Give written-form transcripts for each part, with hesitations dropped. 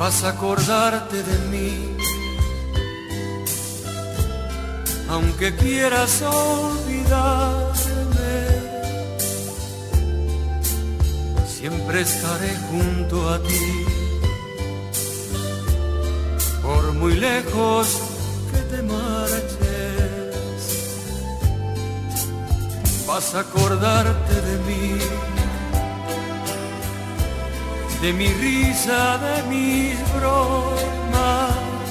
vas a acordarte de mí, aunque quieras olvidarme, siempre estaré junto a ti, por muy lejos que te marches, vas a acordarte de mí, de mi risa, de mis bromas,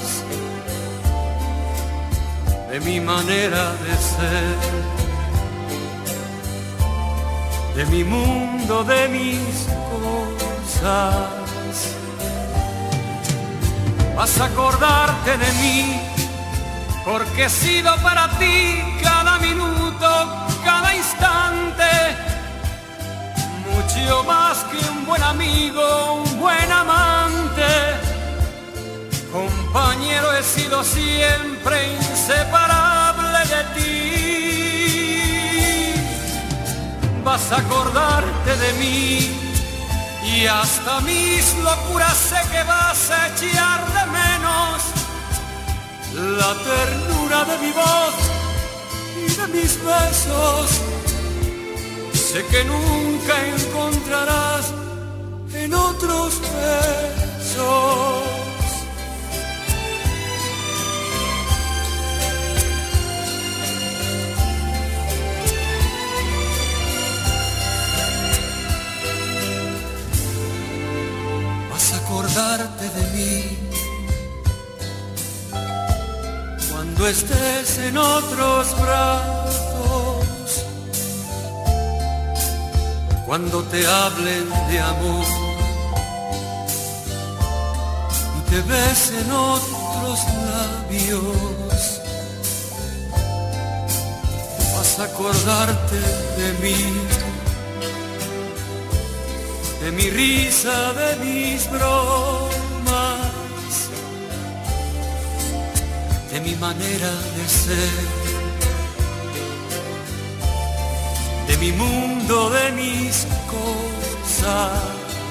de mi manera de ser, de mi mundo, de mis cosas. Vas a acordarte de mí, porque he sido para ti cada minuto, cada instante, mucho más que un buen amigo, un buen amante. Compañero, he sido siempre inseparable de ti. Vas a acordarte de mí y hasta mis locuras sé que vas a echar de menos la ternura de mi voz y de mis besos. Sé que nunca encontrarás en otros besos. Vas a acordarte de mí cuando estés en otros brazos, cuando te hablen de amor y te besen otros labios. Vas a acordarte de mí, de mi risa, de mis bromas, de mi manera de ser, de mi mundo, de mis cosas.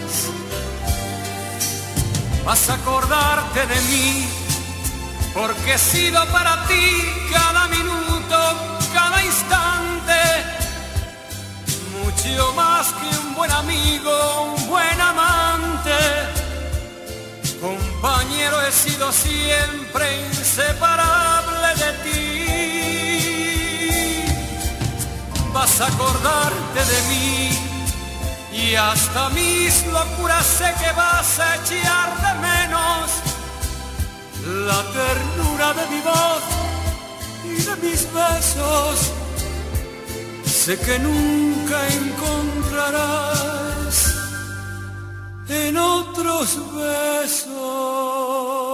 Vas a acordarte de mí, porque he sido para ti cada minuto, cada instante, mucho más que un buen amigo, un buen amante. Compañero, he sido siempre inseparable de ti. Vas a acordarte de mí y hasta mis locuras sé que vas a echar de menos la ternura de mi voz y de mis besos. Sé que nunca encontrarás en otros besos.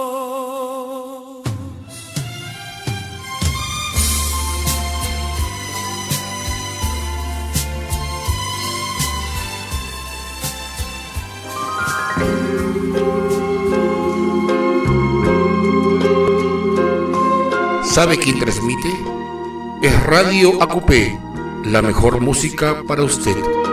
¿Sabe quién transmite? Es Radio Acupé, la mejor música para usted.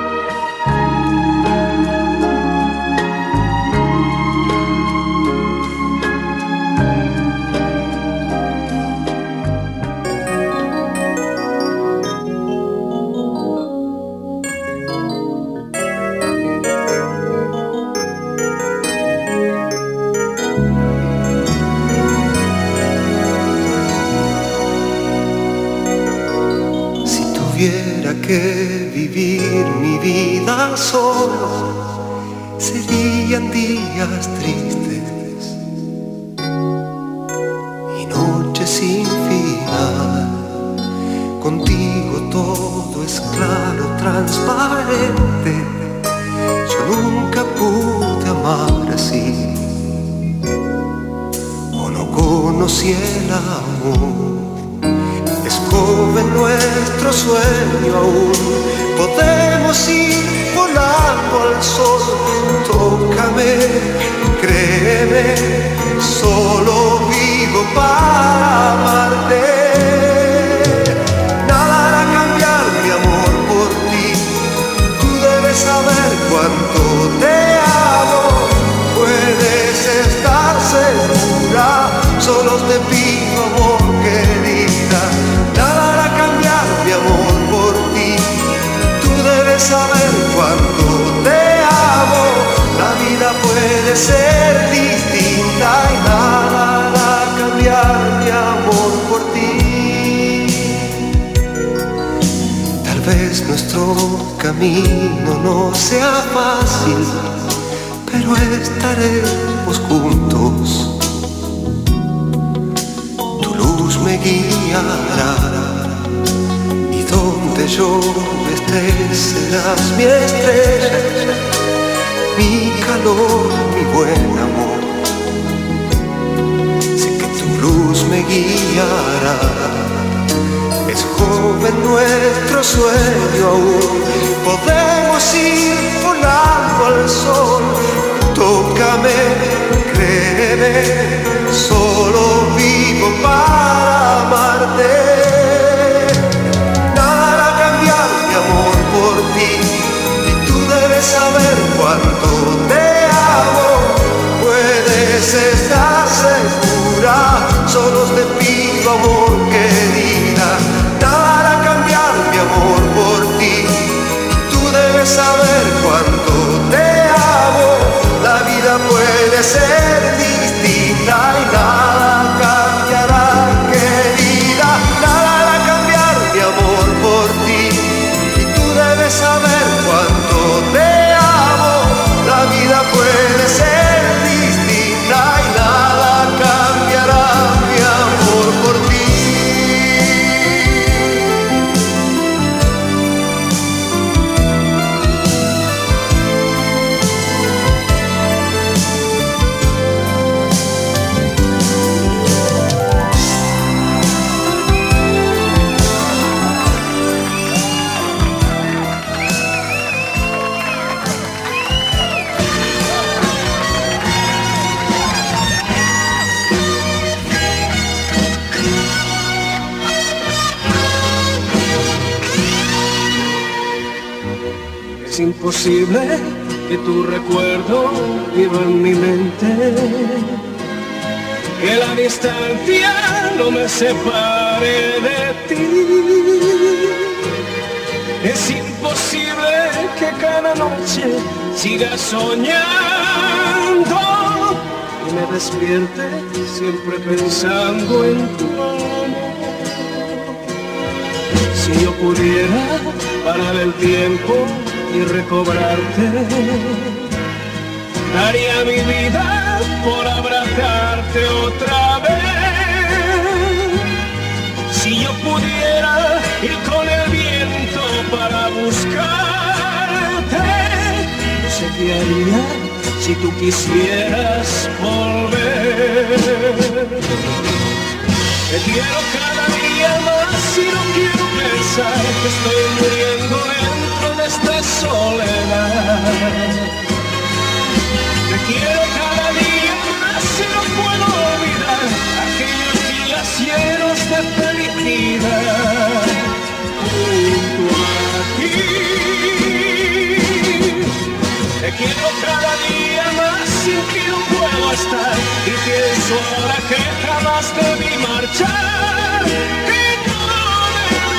Que vivir mi vida solo serían días tristes y noches sin final. Contigo todo es claro, transparente. Yo nunca pude amar así, o no conocí el amor. Es joven nuestro sueño aún, podemos ir volando al sol. Tócame, créeme, solo vivo para amarte. Nada hará cambiar mi amor por ti, tú debes saber cuánto te amo. Puedes estar camino no sea fácil, pero estaremos juntos. Tu luz me guiará y donde yo esté serás mi estrella, mi calor, mi buen amor. Sé que tu luz me guiará. Es joven nuestro sueño aún, podemos ir volando al sol. Tócame, créeme, solo vivo para amarte. Nada hará cambiar mi amor por ti, y tú debes saber cuánto te amo. Puedes estar segura, solo te pido amor, querida. Nada hará cambiar mi amor por ti, y tú debes saber cuánto te amo. La vida puede ser distinta y nada cambiará, querida. Nada hará cambiar mi amor por ti, y tú debes saber cuánto te amo. La vida puede ser distinta y nada cambiará mi amor por ti. Es imposible que tu recuerdo viva en mi mente, que la distancia no me separe de ti. Es imposible que cada noche siga soñando y me despierte siempre pensando en tu amor. Si yo pudiera parar el tiempo y recobrarte, daría mi vida por abrazarte otra vez. Si yo pudiera ir con el viento para buscarte, no sé qué haría si tú quisieras volver. Te quiero cada día más y no quiero pensar que estoy muriendo dentro de esta soledad. Te quiero cada día más y no puedo olvidar aquellos días llenos de felicidad junto a ti. Te quiero cada día más, sin ti no puedo estar, y pienso ahora que jamás debí marchar, que no debí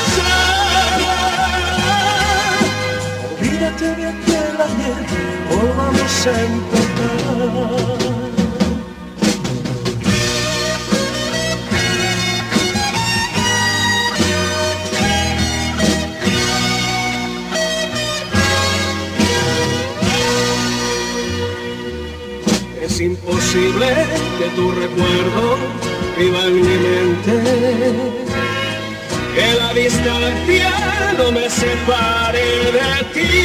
marchar. Olvídate de aquel ayer, volvamos a empezar. Es imposible que tu recuerdo viva en mi mente, que la distancia no me separe de ti.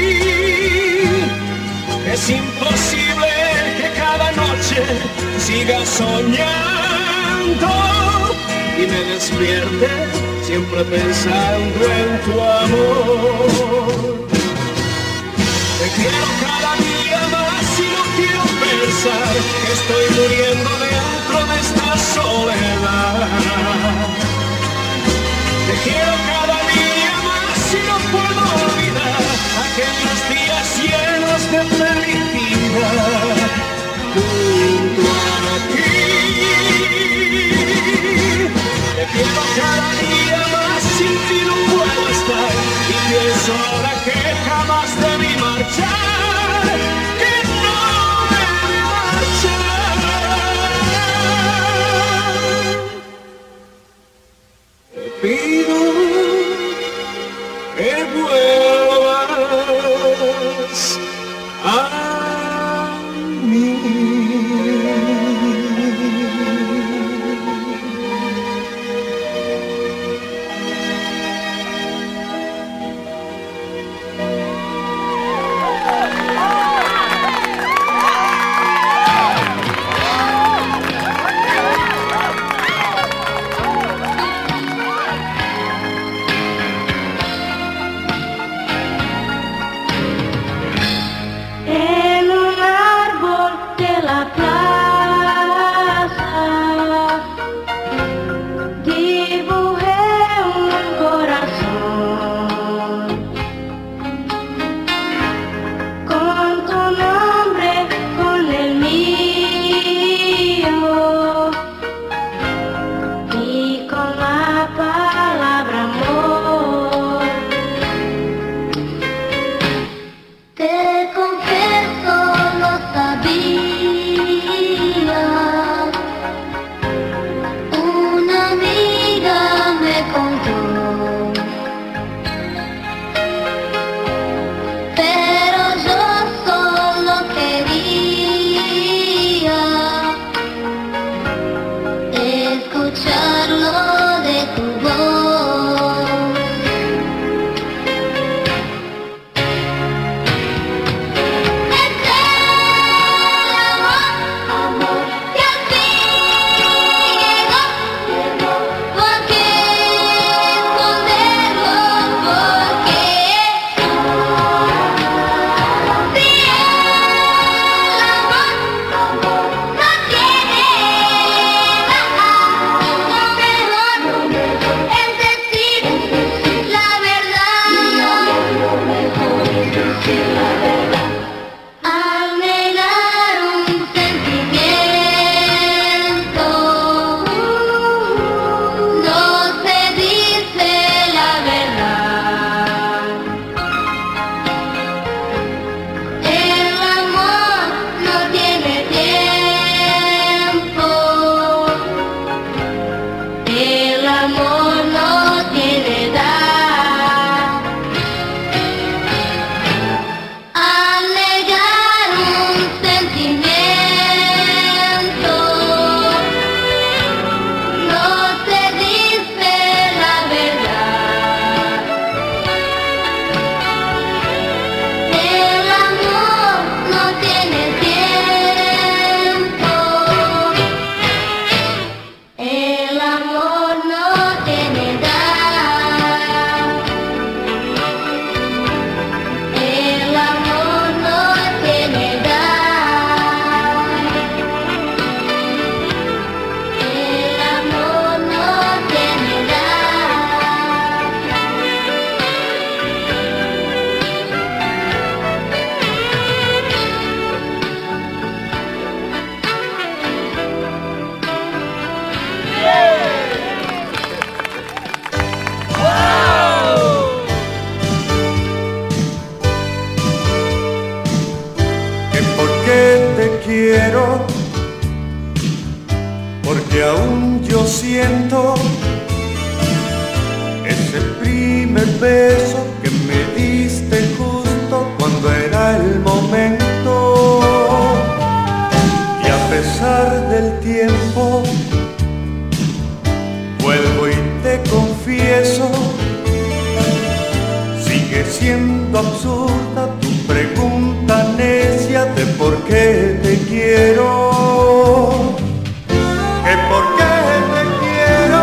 Es imposible que cada noche siga soñando y me despierte siempre pensando en tu amor. Te quiero cada día más y no quiero pensar que estoy muriendo dentro de esta soledad. Te quiero cada día más y no puedo olvidar aquellos días llenos de felicidad junto a ti. Te quiero cada día más, sin ti no puedo estar, y pienso ahora que jamás debí marchar, que no debí marchar. Te pido que vuelvas. a mí. Porque aún yo siento ese primer beso que me diste justo cuando era el momento. Y a pesar del tiempo, vuelvo y te confieso, sigue siendo absurda tu pregunta necia de por qué te quiero. Que por qué te quiero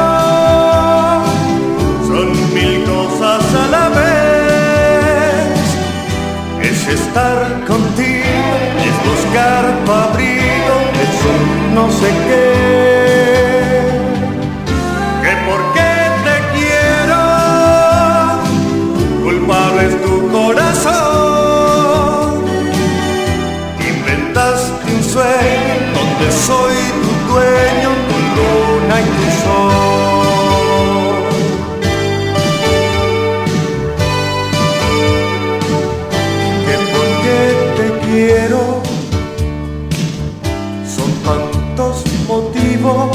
son mil cosas a la vez. Es estar contigo, es buscar tu abrigo, es un no sé qué. Que por qué te quiero, culpable es tu corazón. Inventaste un sueño donde soy tu dueño, tu luna y tu sol. Que por qué te quiero son tantos motivos.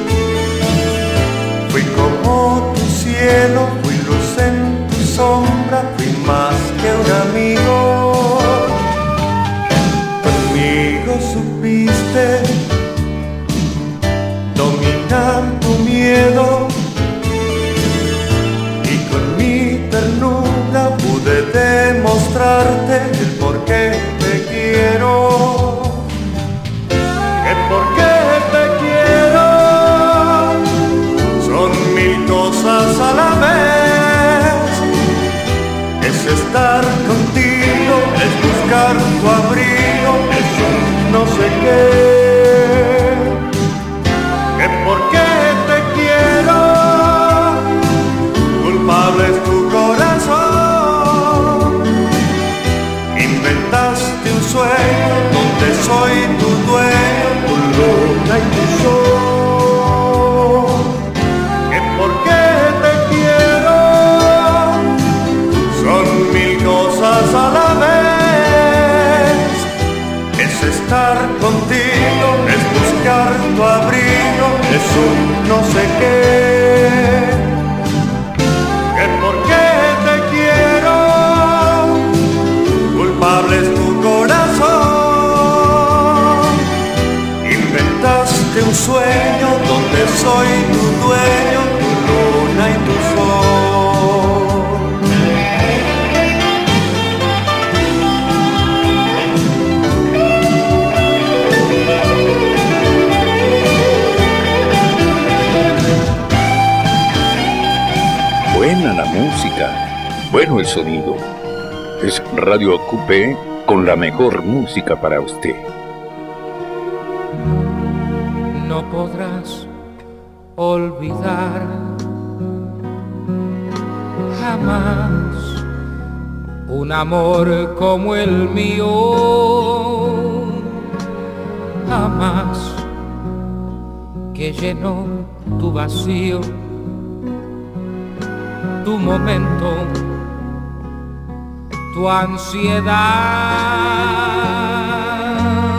Fui como tu cielo, fui luz en tu sombra, fui más que un amigo. buscar tu abrigo, eso no sé qué, que por qué te quiero, culpable es tu corazón. Inventaste un sueño donde soy tu dueño, tu luna y tu sol. Que por qué te quiero, son mil cosas a la vez. Es estar contigo, es buscar tu abrigo, es un no sé qué. Que por qué te quiero, culpable es tu corazón. Inventaste un sueño donde soy tu dueño, tu luna y tu sol. Buena la música, bueno el sonido. Es Radio Acupé con la mejor música para usted. No podrás olvidar jamás un amor como el mío, jamás, que llenó tu vacío, tu momento, tu ansiedad.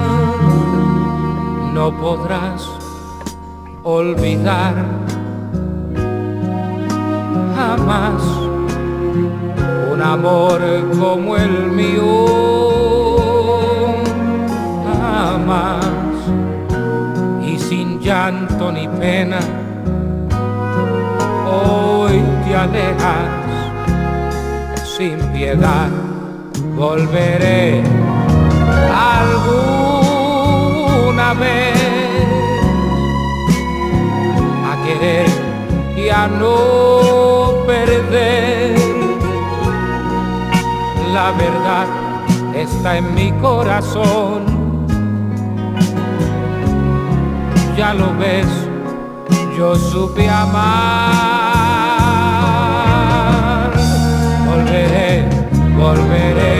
No podrás olvidar jamás un amor como el mío, jamás, y sin llanto ni pena hoy te alejas sin piedad. Volveré alguna vez a querer y a no perder. La verdad está en mi corazón, ya lo ves, yo supe amar. Volveré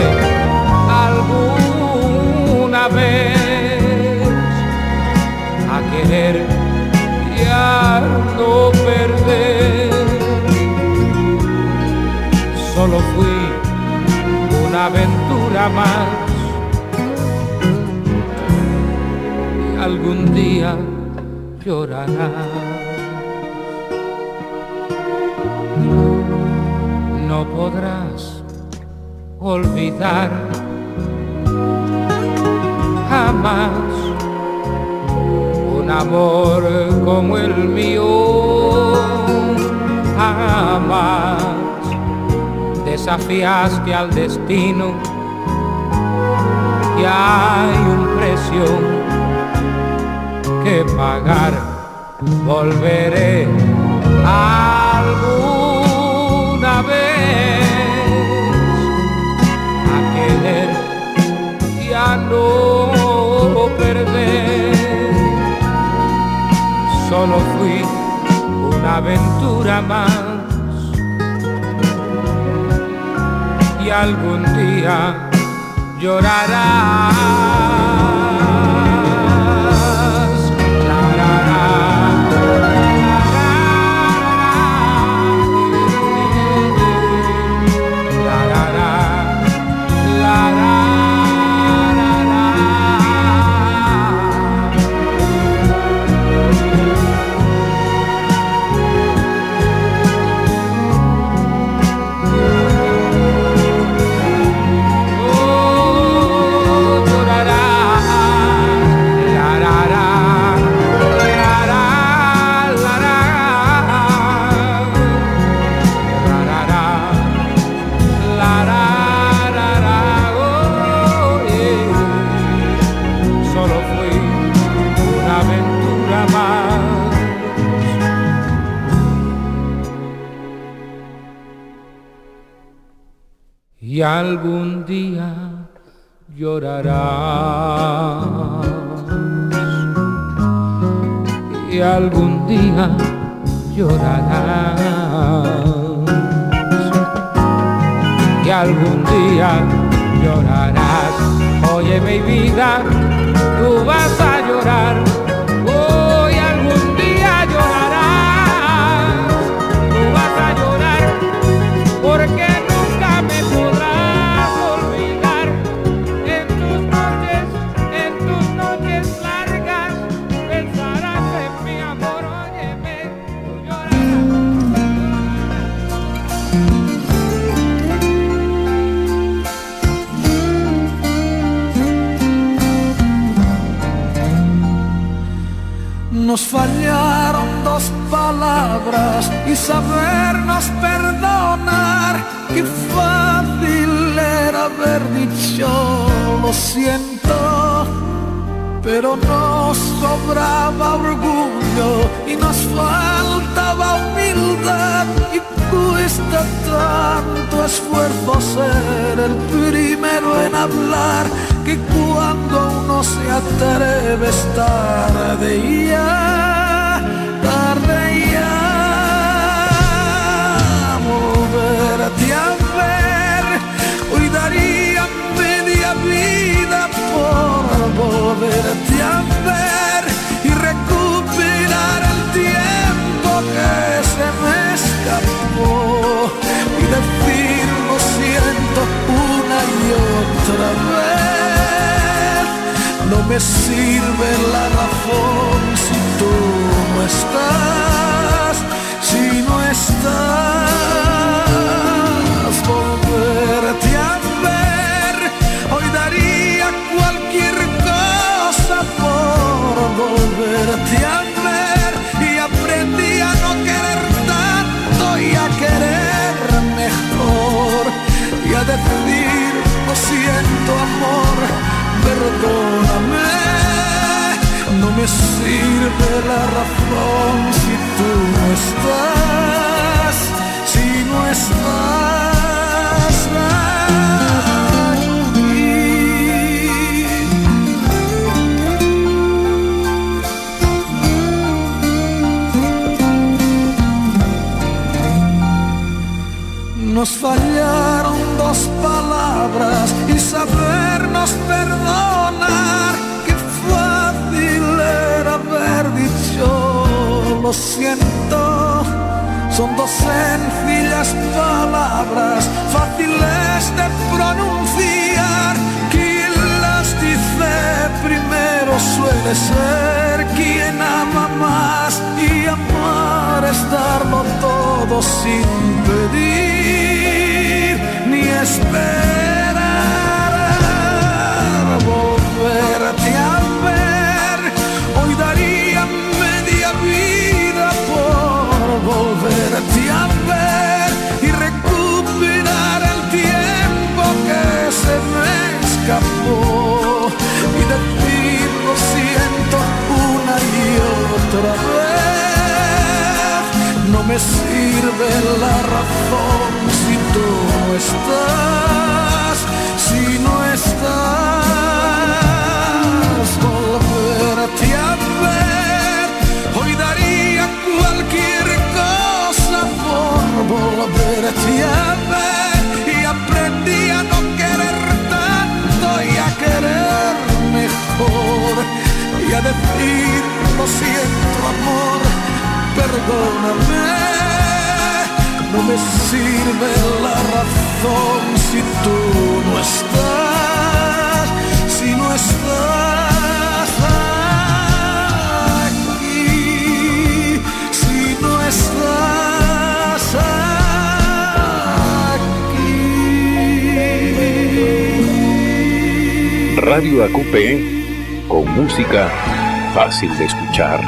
alguna vez a querer y a no perder. Solo fui una aventura más y algún día llorarás. No podrás olvidar jamás un amor como el mío, jamás desafiaste al destino y hay un precio que pagar. Volveré alguna vez a querer y a no perder. Solo fui una aventura más y algún día llorarás. Y algún día llorarás y algún día llorarás y algún día llorarás. Oye mi vida, tú vas a llorar. Hoy algún día llorarás. Tú vas a llorar porque nunca me podrás olvidar. En tus noches largas pensarás en mi amor. Óyeme, tú Nos fallaron dos palabras y sabernos perdonar. Qué fácil era haber dicho lo siento, pero nos sobraba orgullo y nos faltaba humildad. Y cuesta tanto esfuerzo ser el primero en hablar, que cuando uno se atreve es tarde ya, volverte a ver. Hoy daría media vida por volverte a ver y recuperar el tiempo que se me escapó y decir lo siento una y otra vez. No me sirve la razón si tú no estás, si no estás. Volverte a ver, hoy daría cualquier cosa por volverte a ver. Y aprendí a no querer tanto y a querer mejor y a decir lo siento amor, perdóname. No me sirve la razón si tú no estás, si no estás aquí. Nos fallaron dos palabras y sabernos perdonar. Qué fácil era haber dicho lo siento. Son dos sencillas palabras, fáciles de pronunciar. Quien las dice primero suele ser quien ama más, y amar es darlo todo sin pedir ni esperar. Volverte a ver, hoy daría media vida por volverte a ver y recuperar el tiempo que se me escapó y decir lo siento una y otra vez. No me sirve la razón si tú no estás, si no estás. Volverte a ver, hoy daría cualquier cosa por volverte a ver. Y aprendí a no querer tanto y a querer mejor y a decir lo siento amor, perdóname. No me sirve la razón si tú no estás, si no estás aquí, si no estás aquí. Radio AQP, con música fácil de escuchar.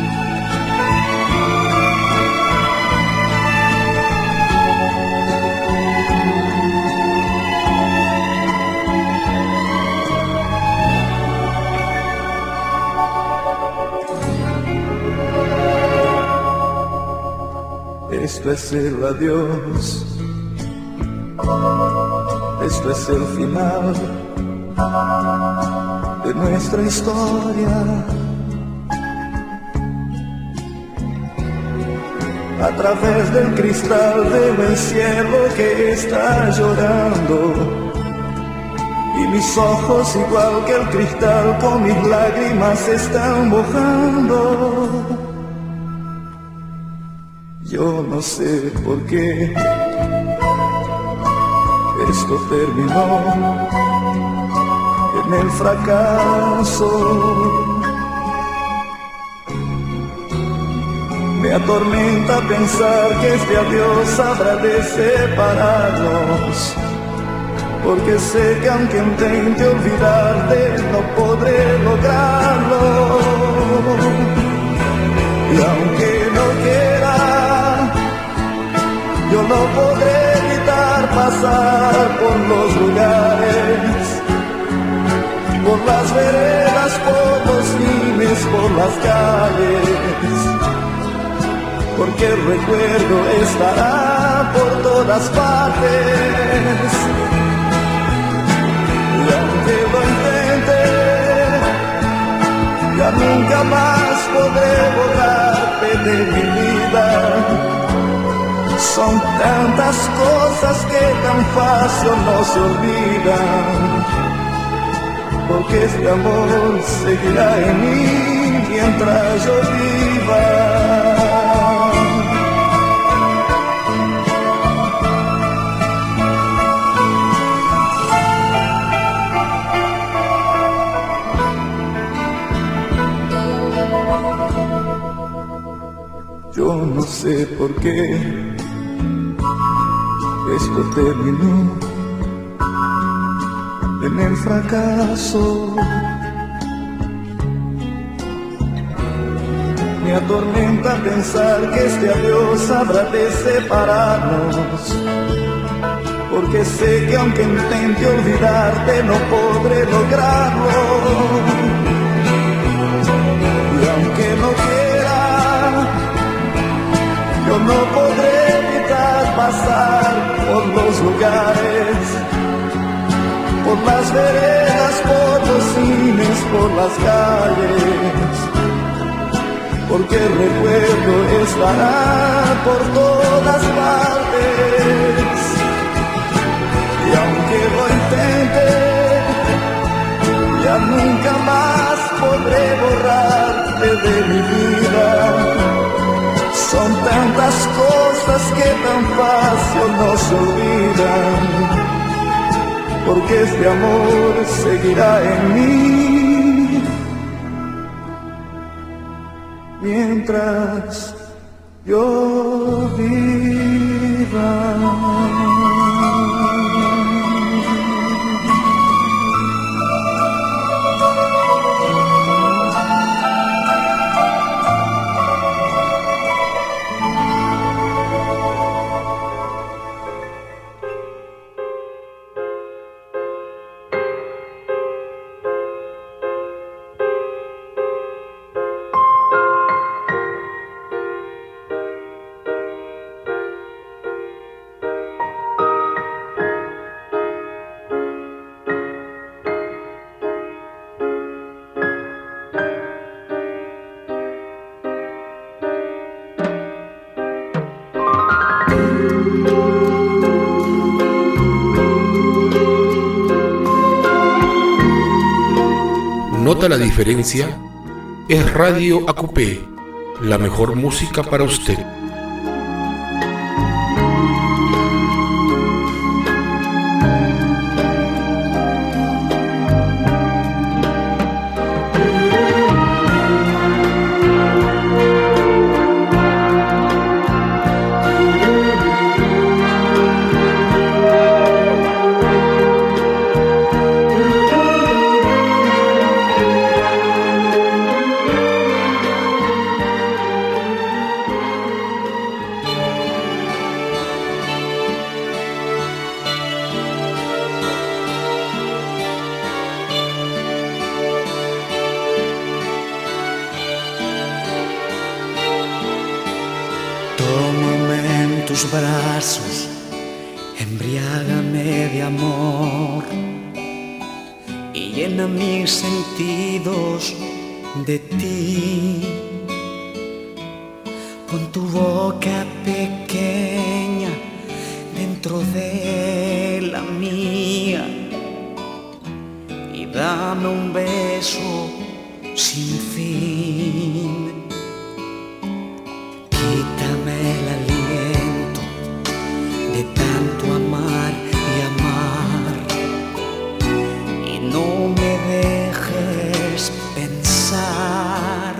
Esto es el adiós, esto es el final. nuestra historia. A través del cristal veo el cielo que está llorando, y mis ojos, igual que el cristal, con mis lágrimas se están mojando. Yo no sé por qué esto terminó en el fracaso. Me atormenta pensar que este adiós habrá de separarnos, porque sé que aunque intente olvidarte no podré lograrlo. Y aunque no quiera, yo no podré evitar pasar por los lugares, por las veredas, por los cines, por las calles, porque el recuerdo estará por todas partes. Y aunque lo intente, ya nunca más podré borrarte de mi vida. Son tantas cosas que tan fácil no se olvidan, porque este amor seguirá en mí mientras yo viva. Yo no sé por qué esto terminó en el fracaso. Me atormenta pensar que este adiós habrá de separarnos, porque sé que aunque intente olvidarte no podré lograrlo. Y aunque no quiera, yo no podré evitar pasar por los lugares, por las veredas, por los cines, por las calles, porque el recuerdo estará por todas partes. Y aunque lo intente, ya nunca más podré borrarte de mi vida. Son tantas cosas que tan fácil no se olvidan, porque este amor seguirá en mí mientras yo viva. ¿Nota la diferencia? Es Radio AQP, la mejor música para usted. tus brazos, embriágame de amor y llena mis sentidos de ti. Pon tu boca pequeña dentro de la mía y dame un beso sin fin. Quítame el aliento de tanto amar y amar y no me dejes pensar.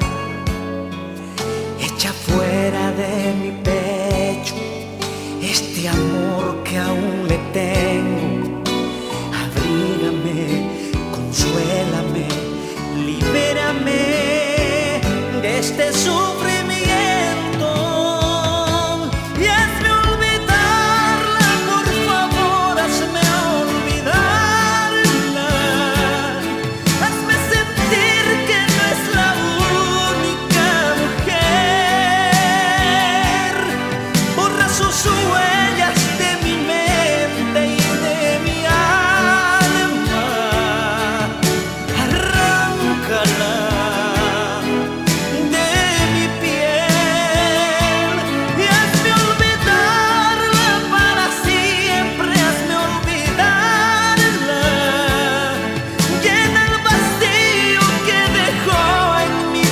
Echa fuera de mi pecho este amor que aún le tengo. Abrígame, consuélame, libérame de este sufrimiento y hazme olvidarla, por favor, hazme olvidarla. Hazme sentir que no es la única mujer. Borra sus huellas de mi mente y de mi alma. Arráncala de mi piel y hazme olvidarla para siempre. Hazme olvidarla. Llena el vacío que dejó en mi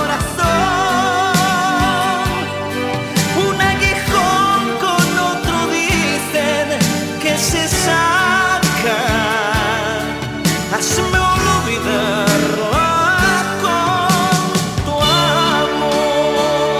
corazón. Un aguijón con otro dicen que se saca. Hazme olvidarla con tu amor.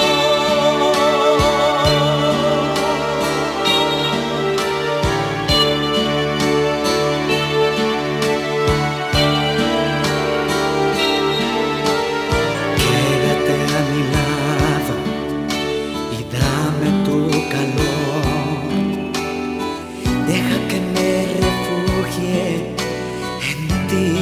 Quédate a mi lado y dame tu calor. Deja que me refugie en ti.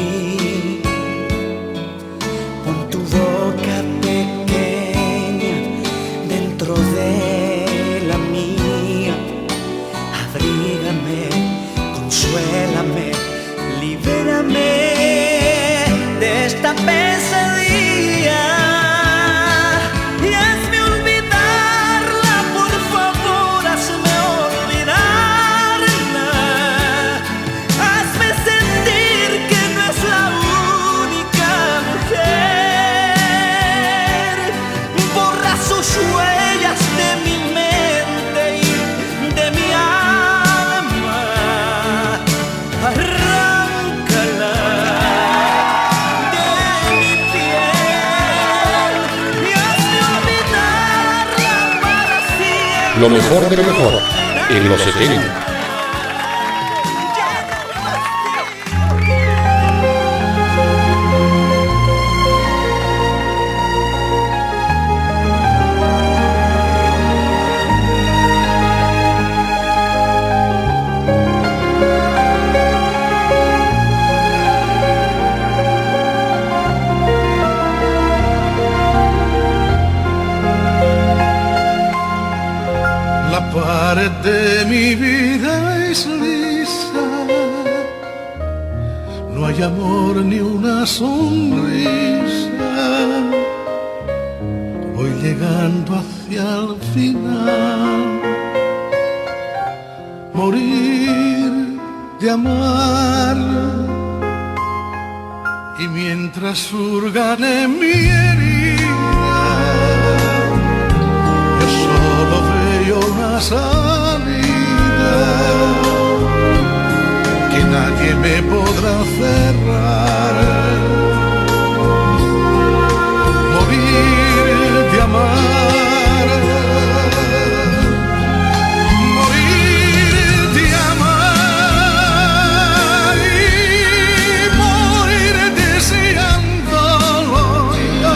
Pon tu boca pequeña dentro de la mía. Abrígame, consuélame, libérame de esta pesadilla y hazme olvidarla, por favor, hazme olvidarla. Hazme sentir que no es la única mujer. Borra sus huellas de mi mente y de mi alma. Arráncala de mi piel y hazme olvidarla para siempre. Lo mejor de lo mejor en los 70. La pared de mi vida es lisa, no hay amor ni una sonrisa. Voy llegando hacia el final, morir de amar. Y mientras surgan en mi herida, yo solo veo una salida que nadie me podrá cerrar. Morir de amar, morir de amar y morir deseándolo yo.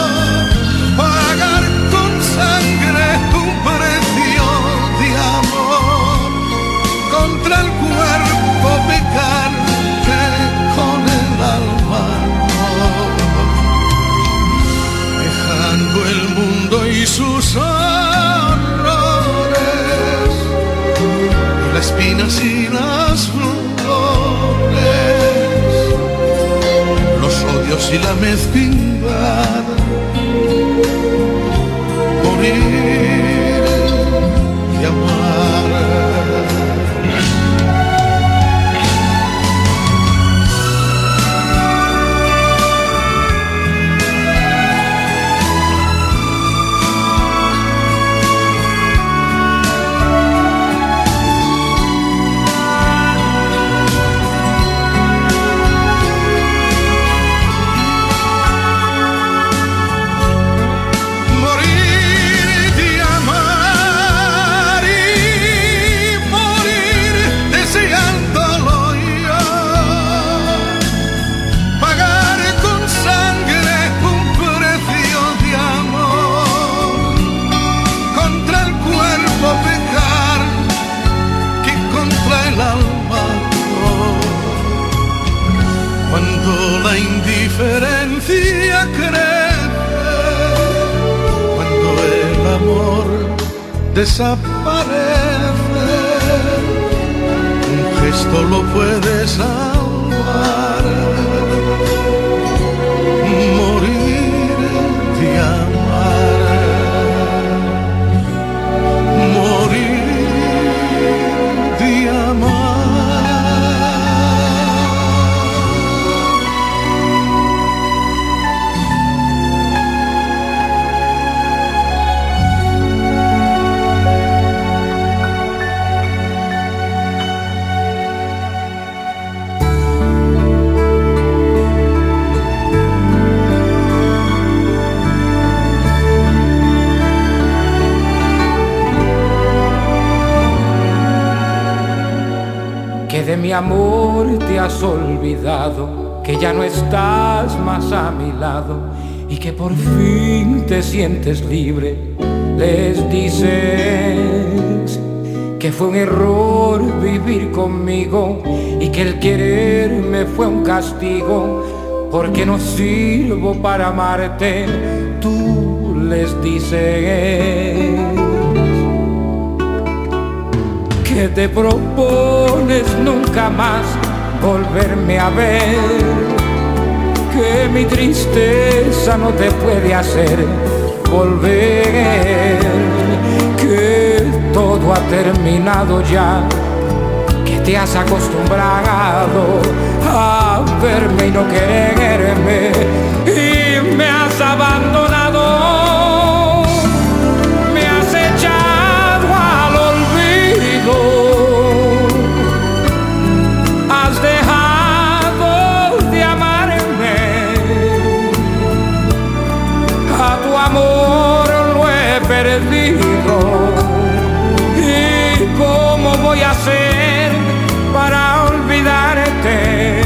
Pagar con sangre un precio de amor contra el cuerpo pecante con si la mezquindad, morir y amar. La indiferencia crece, cuando el amor desaparece, un gesto lo puede salvar, morir de amar, morir de amar. Que de mi amor te has olvidado, que ya no estás más a mi lado y que por fin te sientes libre. Les dices que fue un error vivir conmigo y que el quererme fue un castigo, porque no sirvo para amarte. Tú les dices que te propones nunca más volverme a ver, que mi tristeza no te puede hacer volver, que todo ha terminado ya, que te has acostumbrado a verme y no quererme y me has abandonado. Has dejado de amarme, a tu amor lo he perdido. ¿Y cómo voy a hacer para olvidarte?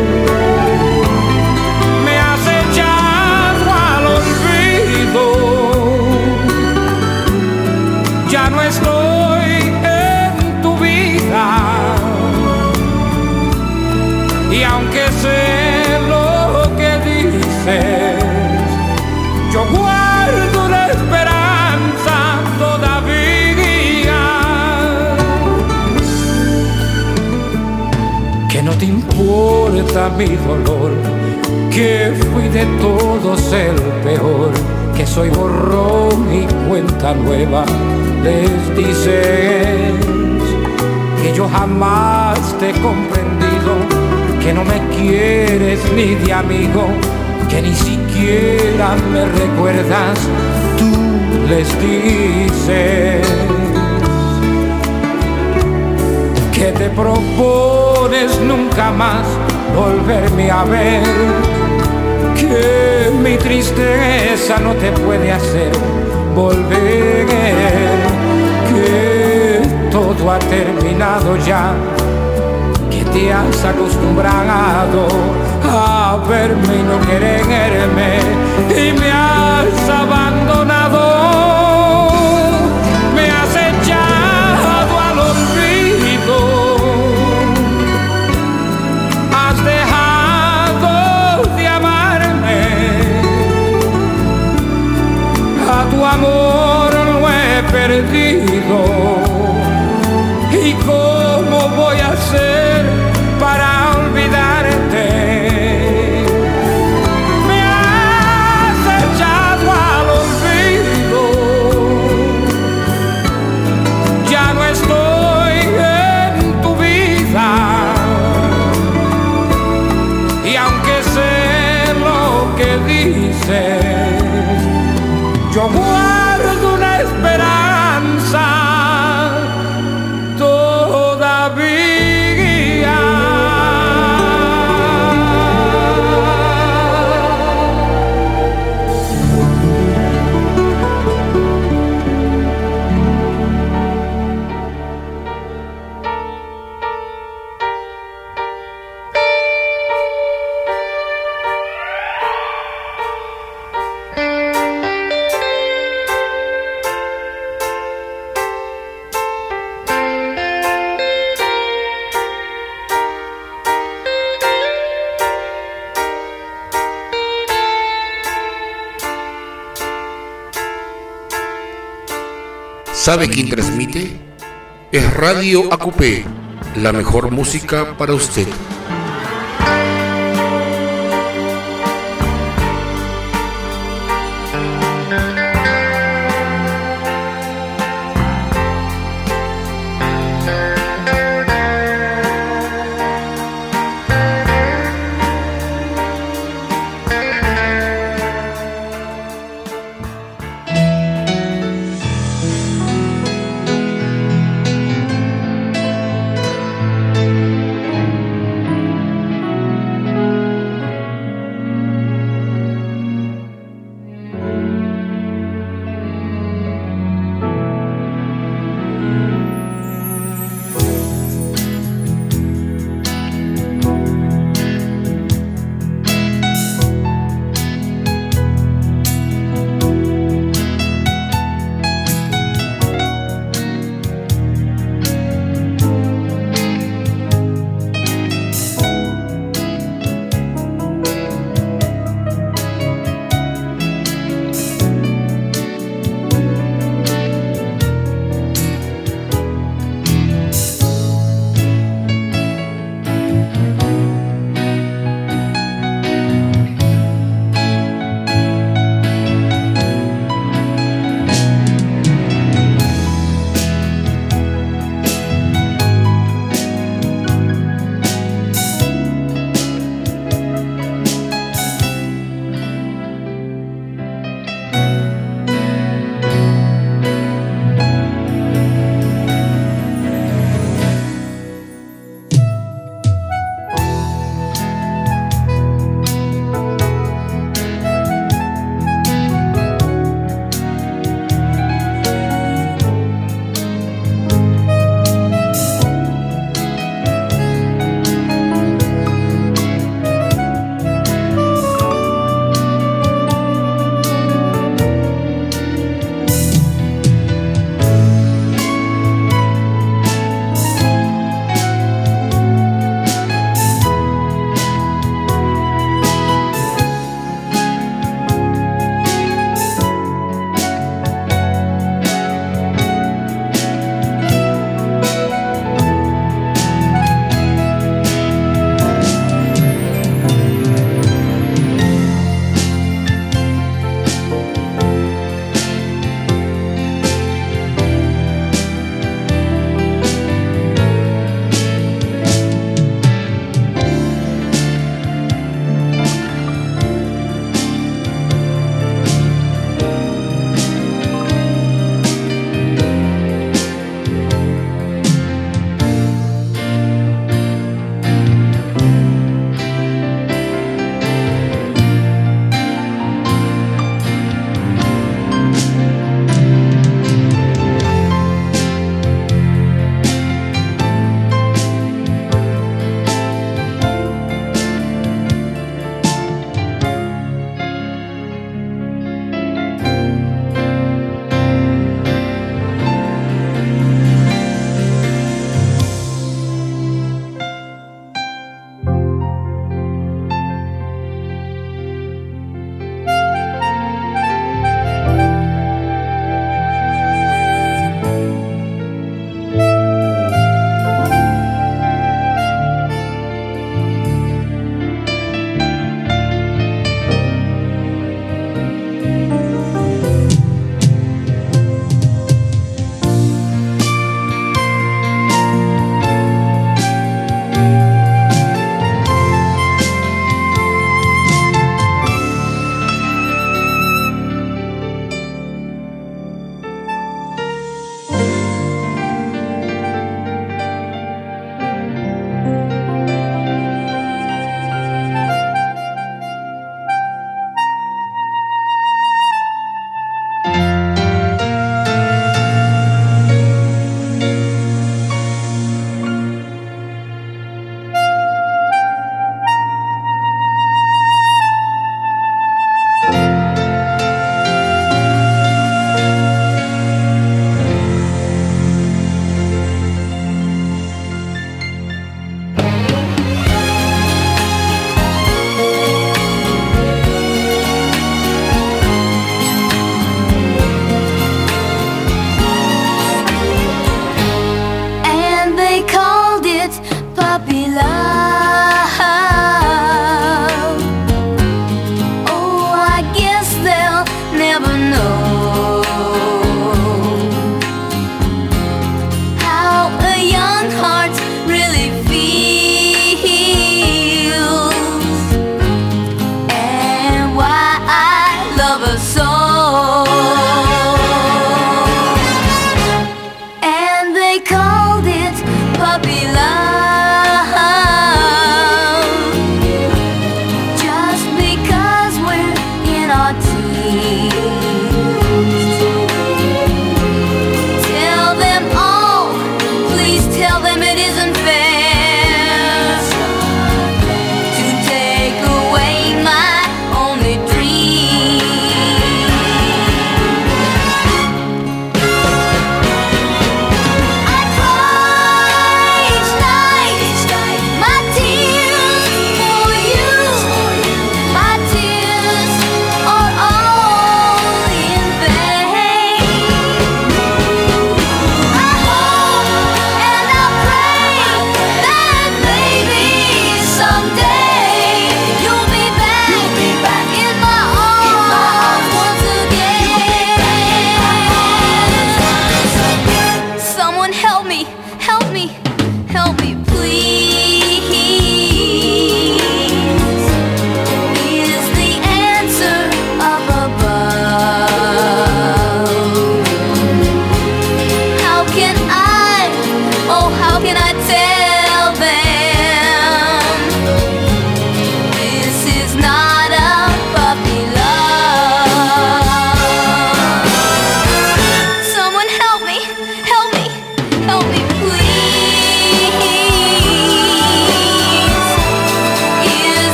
Me has echado al olvido, ya no estoy en tu vida. Y aunque sé lo que dices, yo guardo la esperanza todavía. Que no te importa mi dolor, que fui de todos el peor, que soy borrón y cuenta nueva. Les dices que yo jamás te he comprendido, que no me quieres ni de amigo, que ni siquiera me recuerdas. Tú les dices que te propones nunca más volverme a ver, que mi tristeza no te puede hacer volver, que todo ha terminado ya, que te has acostumbrado a verme y no quererme y me has abandonado, me has echado al olvido, has dejado de amarme, a tu amor lo he perdido. ¿Y cómo voy a hacer para olvidarte? sé lo que dices. Yo guardo una esperanza todavía. ¿Sabe quién transmite? Es Radio AQP, la mejor música para usted.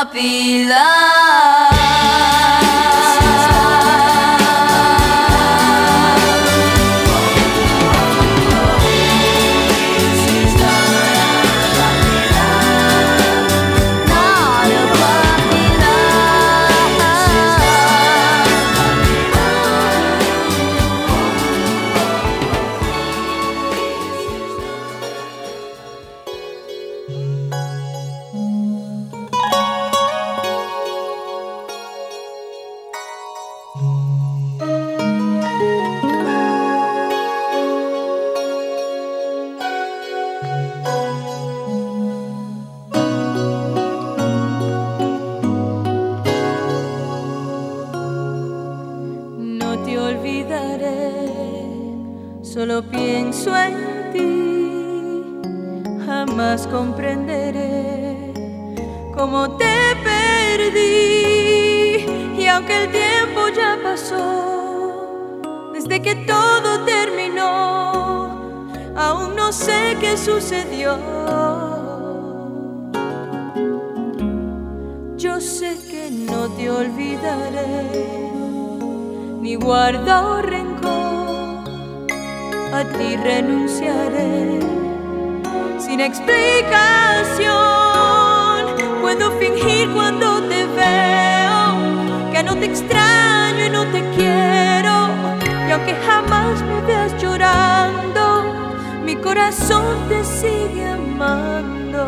Pilar. Solo pienso en ti, jamás comprenderé cómo te perdí. Y aunque el tiempo ya pasó, desde que todo terminó, aún no sé qué sucedió. Yo sé que no te olvidaré, ni guardo rencor. A ti renunciaré sin explicación. Puedo fingir cuando te veo que no te extraño y no te quiero. Y aunque jamás me veas llorando, mi corazón te sigue amando.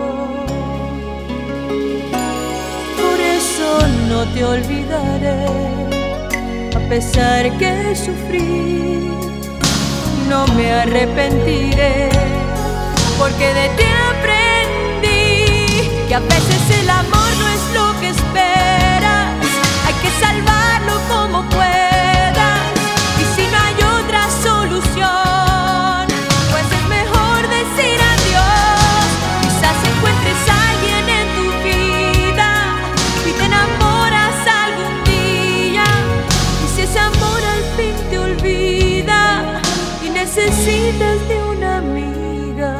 Por eso no te olvidaré, a pesar que sufrí. No me arrepentiré, porque de ti aprendí que a veces el amor no es lo que esperas. Hay que salvarlo como puedas, y si no hay otra solución, pues es mejor decir adiós. Quizás encuentres a alguien en tu vida y te enamoras algún día, y si ese amor al fin te olvida, necesitas de una amiga.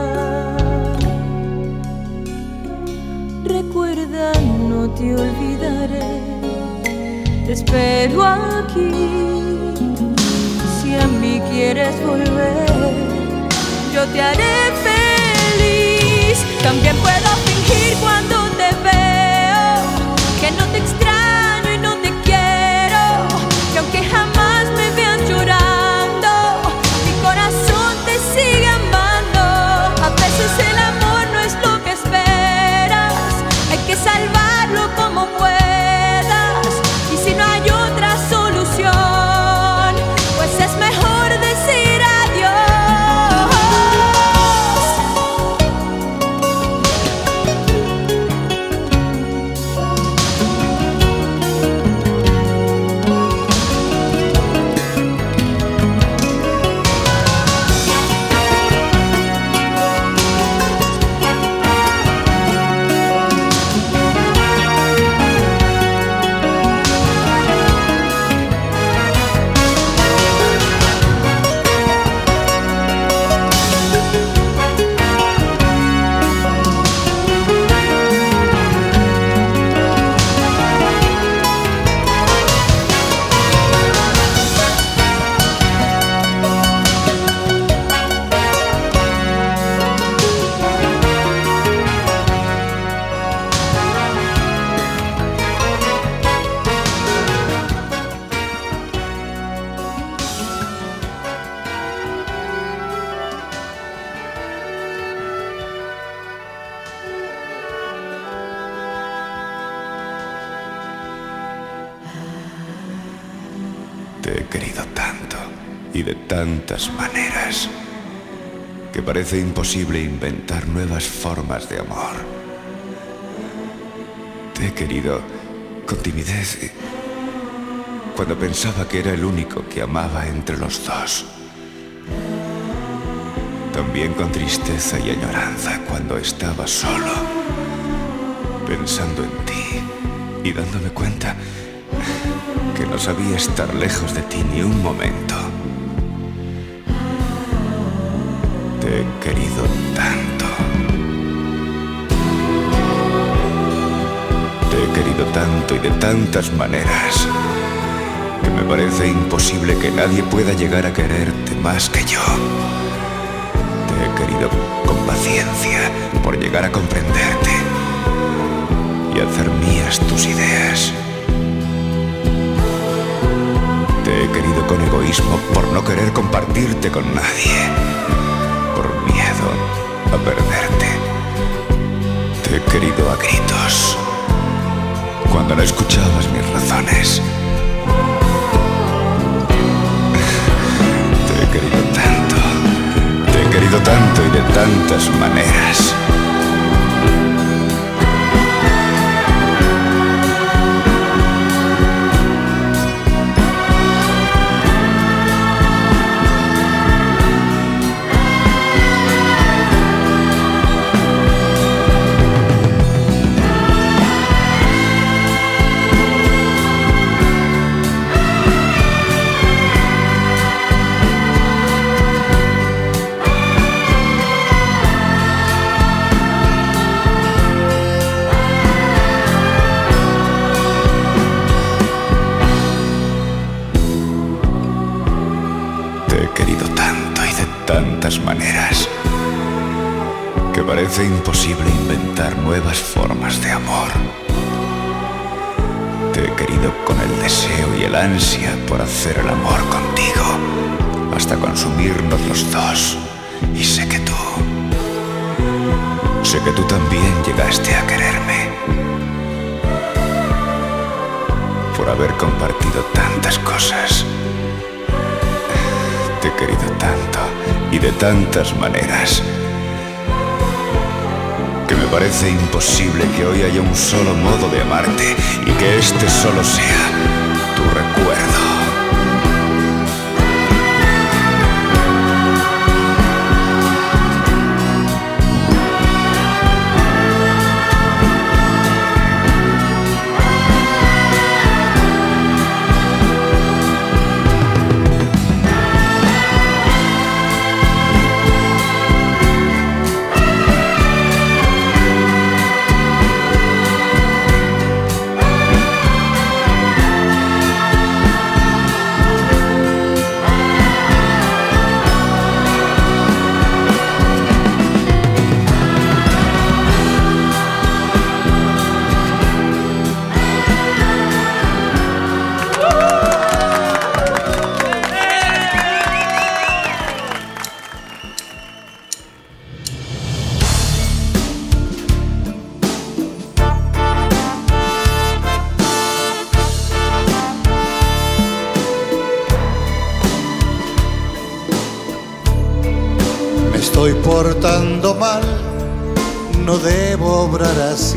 Recuerda, no te olvidaré, te espero aquí. Si a mí quieres volver, yo te haré feliz. También puedo fingir cuando te veo que no te extraño y no te quiero, que aunque jamás me veas llorando, corazón te sigue amando. A veces el amor no es lo que esperas, hay que salvarlo como puedas, y si no hay otra solución, pues es mejor decir Te he querido tanto y de tantas maneras que parece imposible inventar nuevas formas de amor. Te he querido con timidez cuando pensaba que era el único que amaba entre los dos. También con tristeza y añoranza cuando estaba solo, pensando en ti y dándome cuenta que no sabía estar lejos de ti ni un momento. Te he querido tanto. Te tanto y de tantas maneras que me parece imposible que nadie pueda llegar a quererte más que yo. Te he querido con paciencia por llegar a comprenderte y hacer mías tus ideas. Te he querido con egoísmo por no querer compartirte con nadie, por miedo a perderte. Te he querido a gritos cuando no escuchabas mis razones. Te he querido tanto y de tantas maneras. Maneras que parece imposible inventar nuevas formas de amor. Te he querido con el deseo y el ansia por hacer el amor contigo hasta consumirnos los dos. Y sé que tú también llegaste a quererme por haber compartido tantas cosas. Te he querido tanto y de tantas maneras que me parece imposible que hoy haya un solo modo de amarte y que este solo sea tu recuerdo. Estoy portando mal, no debo obrar así.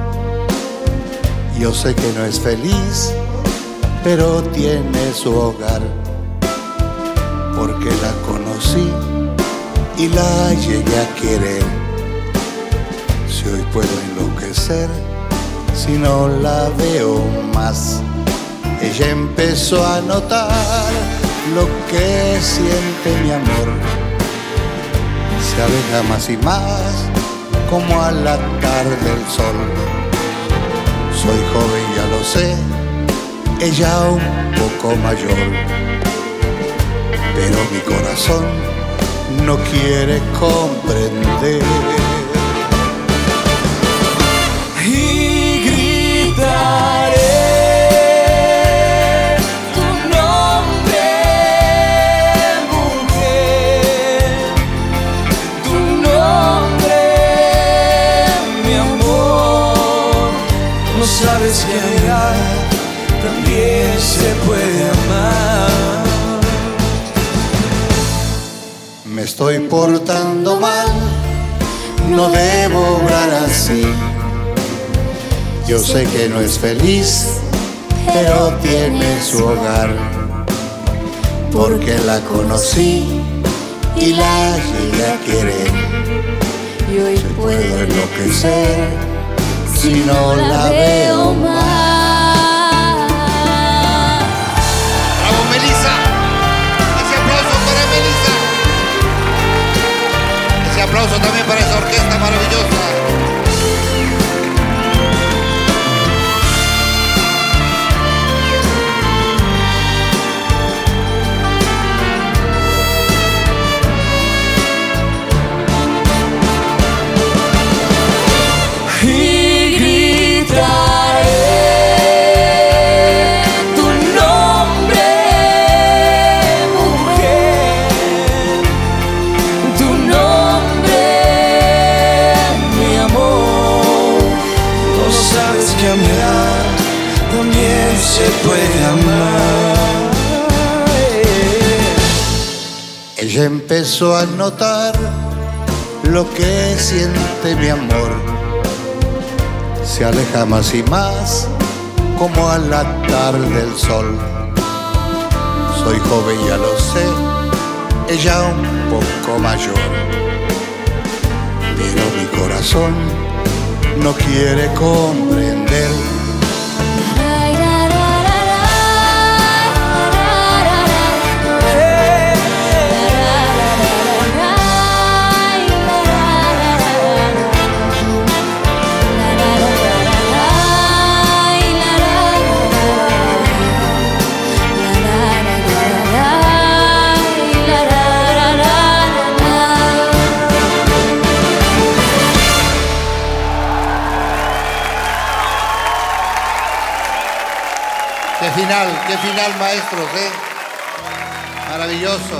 Yo sé que no es feliz, pero tiene su hogar. Porque la conocí y la llegué a querer. Si hoy puedo enloquecer, si no la veo más. Ella empezó a notar lo que siente mi amor. Se aleja más y más, como al atar del sol. Soy joven, ya lo sé, ella un poco mayor. Pero mi corazón no quiere comprender. Y gritaré sabes que amar también se puede amar. Me estoy portando mal, no debo obrar así. Yo sé que no es feliz, pero tiene su hogar. Porque la conocí y la llegué a querer. Y hoy puedo enloquecer si no la veo más. ¡Bravo, Melissa! Ese aplauso para Melissa. Ese aplauso también para esa orquesta maravillosa. cambiar, también se puede amar. Ella empezó a notar lo que siente mi amor. Se aleja más y más, como al tarde del sol. Soy joven, ya lo sé, ella un poco mayor, pero mi corazón no quiere comprender. Qué final, maestros, maravilloso.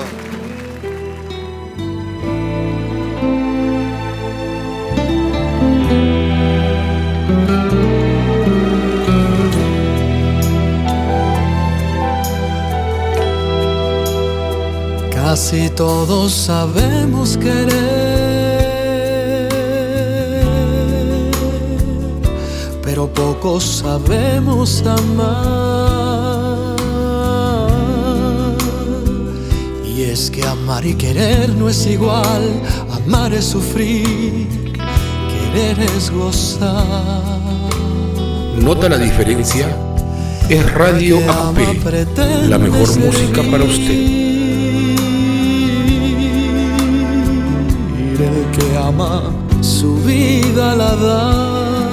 Casi todos sabemos querer, pero pocos sabemos amar. Y es que amar y querer no es igual, amar es sufrir, querer es gozar. ¿Nota la diferencia? Es Radio ACUPE, la mejor música para usted. El que ama su vida la da,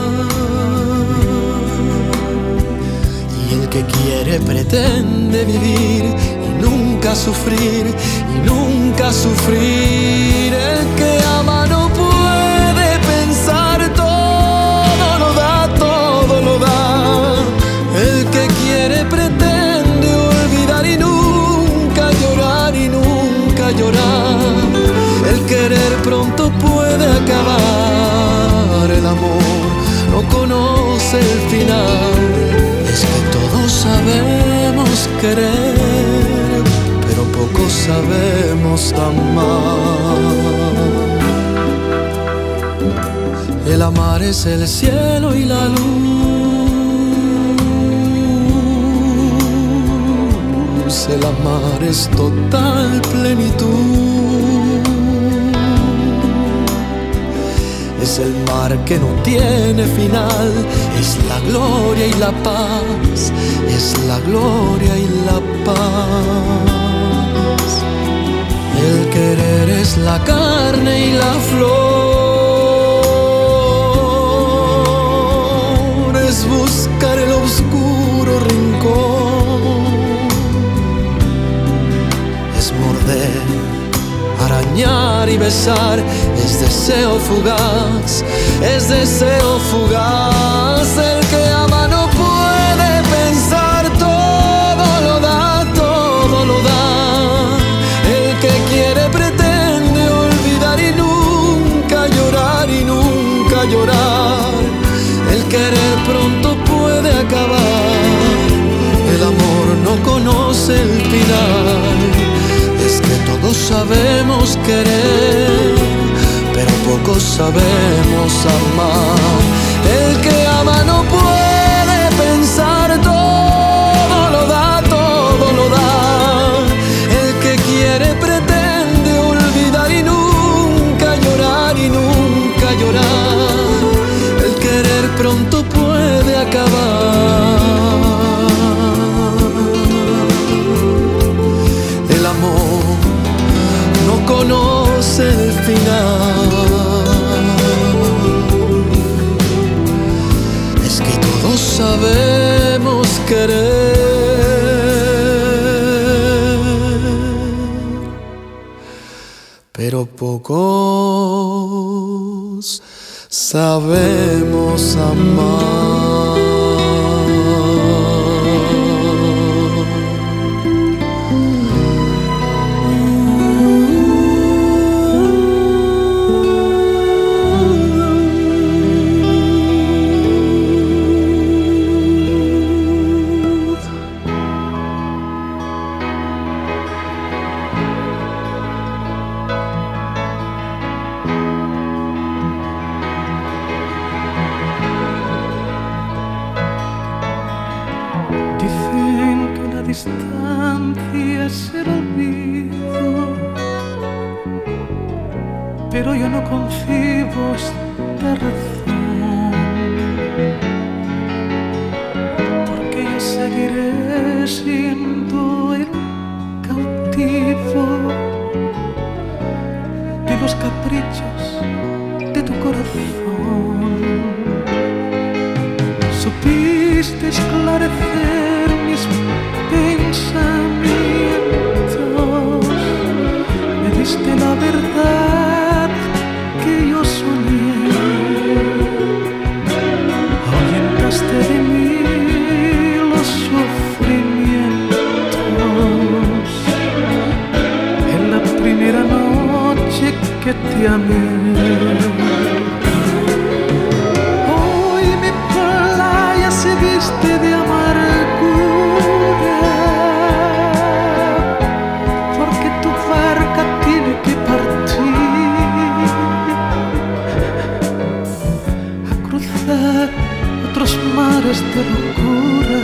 y el que quiere pretende vivir y nunca sufrir, y nunca sufrir. El que ama no puede pensar, todo lo da, todo lo da. El que quiere pretende olvidar y nunca llorar, y nunca llorar. El querer pronto puede acabar, el amor no conoce el final. Es que todos sabemos querer, pero pocos sabemos amar. El amar es el cielo y la luz, el amar es total plenitud. Es el mar que no tiene final, es la gloria y la paz, es la gloria y la paz. El querer es la carne y la flor, es buscar el oscuro rincón, es morder, arañar y besar, es deseo fugaz, es deseo fugaz. El que ama no puede pensar, todo lo da, todo lo da. El que quiere pretende olvidar y nunca llorar, y nunca llorar. El querer pronto puede acabar, el amor no conoce el final. Es que todos sabemos querer, pero pocos sabemos amar. El que ama no puede pensar, todo lo da, todo lo da. El que quiere pretende olvidar y nunca llorar, y nunca llorar. El querer pronto puede acabar. El amor no conoce el final. Es que todos sabemos querer, pero pocos sabemos amar. distancia es el olvido, pero yo no concibo esta razón, porque yo seguiré siendo el cautivo de los caprichos de tu corazón. Supiste esclarecer mis pensamientos, me diste la verdad que yo soñé, ahuyentaste de mí los sufrimientos en la primera noche que te amé. Se viste de amargura, porque tu barca tiene que partir a cruzar otros mares de locura.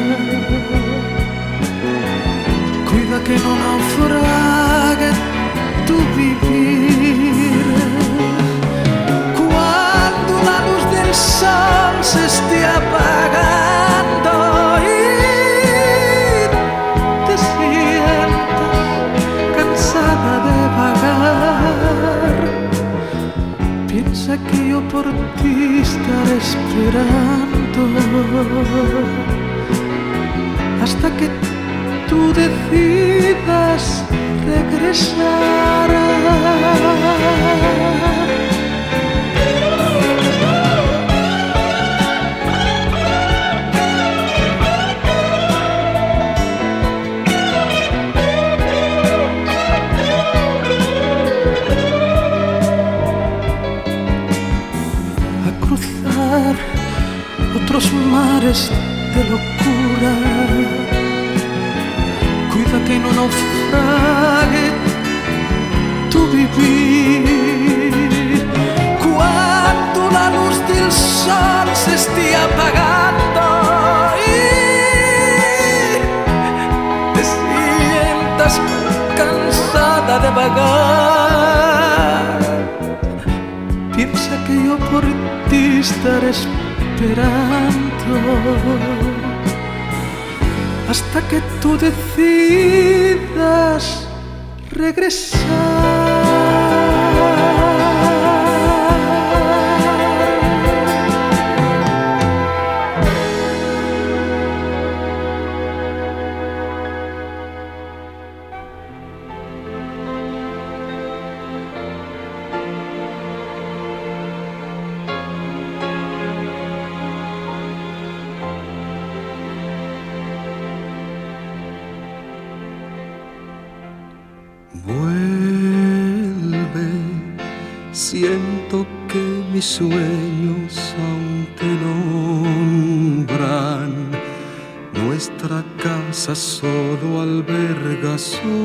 Cuida que no naufrague tu vivir cuando la luz del sol se esté apagando y te sientas cansada de vagar. Piensa que yo por ti estaré esperando hasta que tú decidas regresar. Otros mares de locura, cuida que no naufrague tu vivir cuando la luz del sol se esté apagando y te sientas cansada de vagar. Piensa que yo por ti estaré esperando hasta que tú decidas regresar. Siento que mis sueños aún te nombran. Nuestra casa solo alberga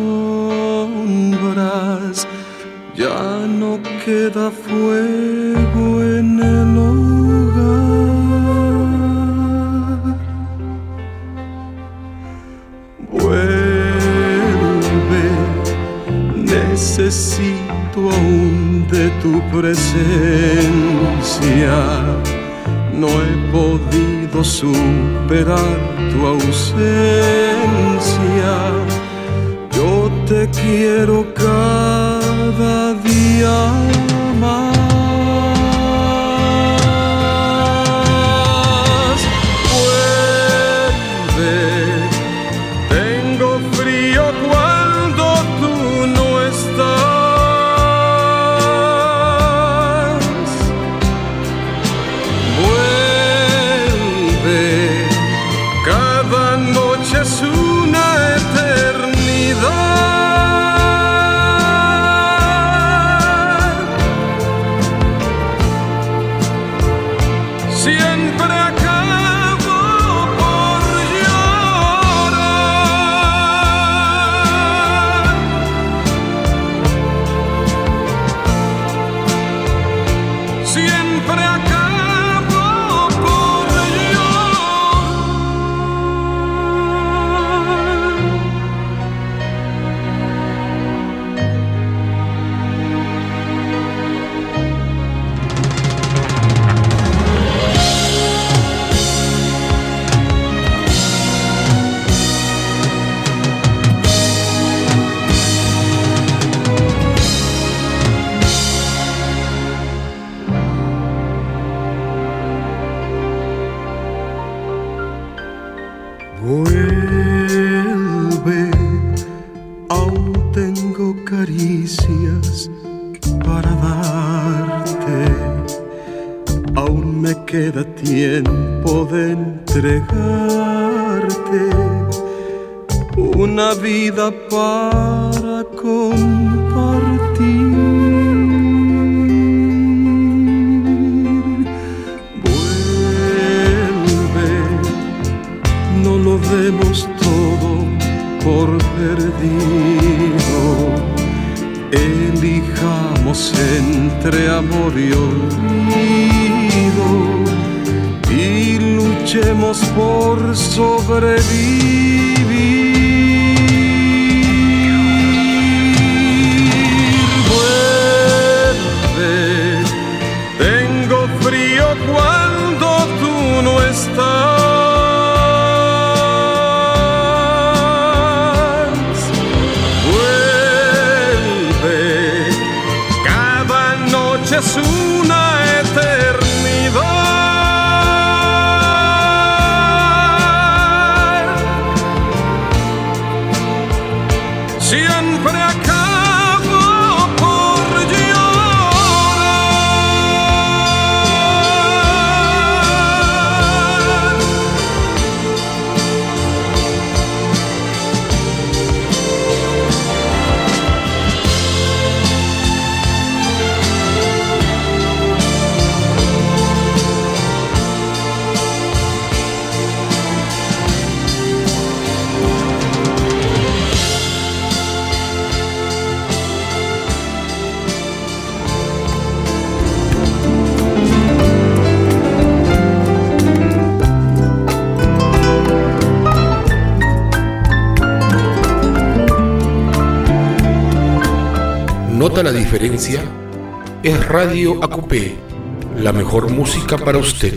sombras. Ya no queda fuego en el hogar. Vuelve, necesito aún de tu presencia. No he podido superar tu ausencia. Yo te quiero cada día más. Vuelve, tengo frío cuando tú no estás. Es una eternidad. Vuelve, aún tengo caricias para darte, aún me queda tiempo de entregarte una vida para compartir. Vuelve, no lo demos todo por perdido, elijamos entre amor y olvido y luchemos por sobrevivir. Vuelve, tengo frío cuando tú no estás. Vuelve, cada noche es una eternidad. Siempre acabo por llorar. ¿Nota la diferencia? Es Radio AQP, la mejor música para usted.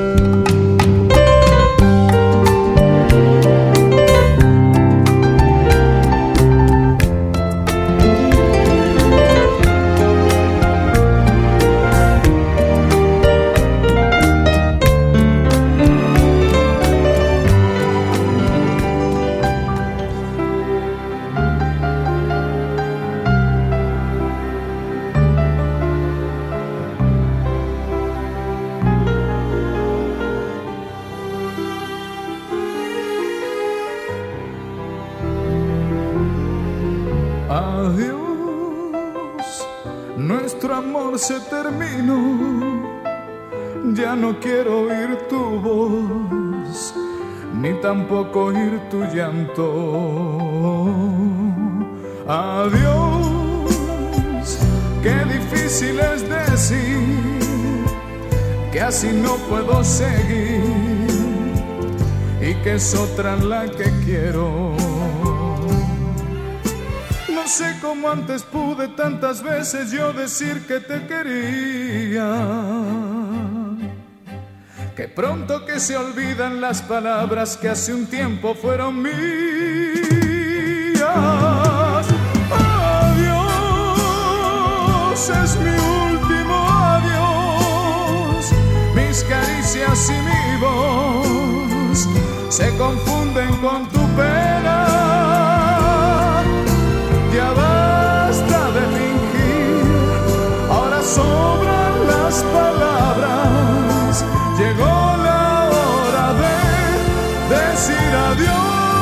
Adiós, nuestro amor se terminó. Ya no quiero oír tu voz, ni tampoco oír tu llanto. Adiós, qué difícil es decir que así no puedo seguir y que es otra la que quiero. No sé cómo antes pude tantas veces yo decir que te quería. Que pronto que se olvidan las palabras que hace un tiempo fueron mías. Adiós, es mi último adiós. Mis caricias y mi voz se confunden con tu pena. Ya basta de fingir, ahora sobran las palabras. Llegó la hora de decir adiós.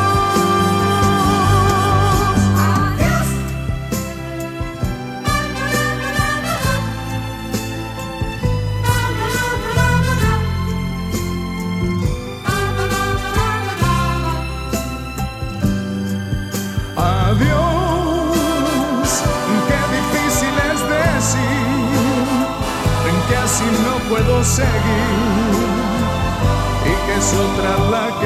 Así no puedo seguir y que es otra la que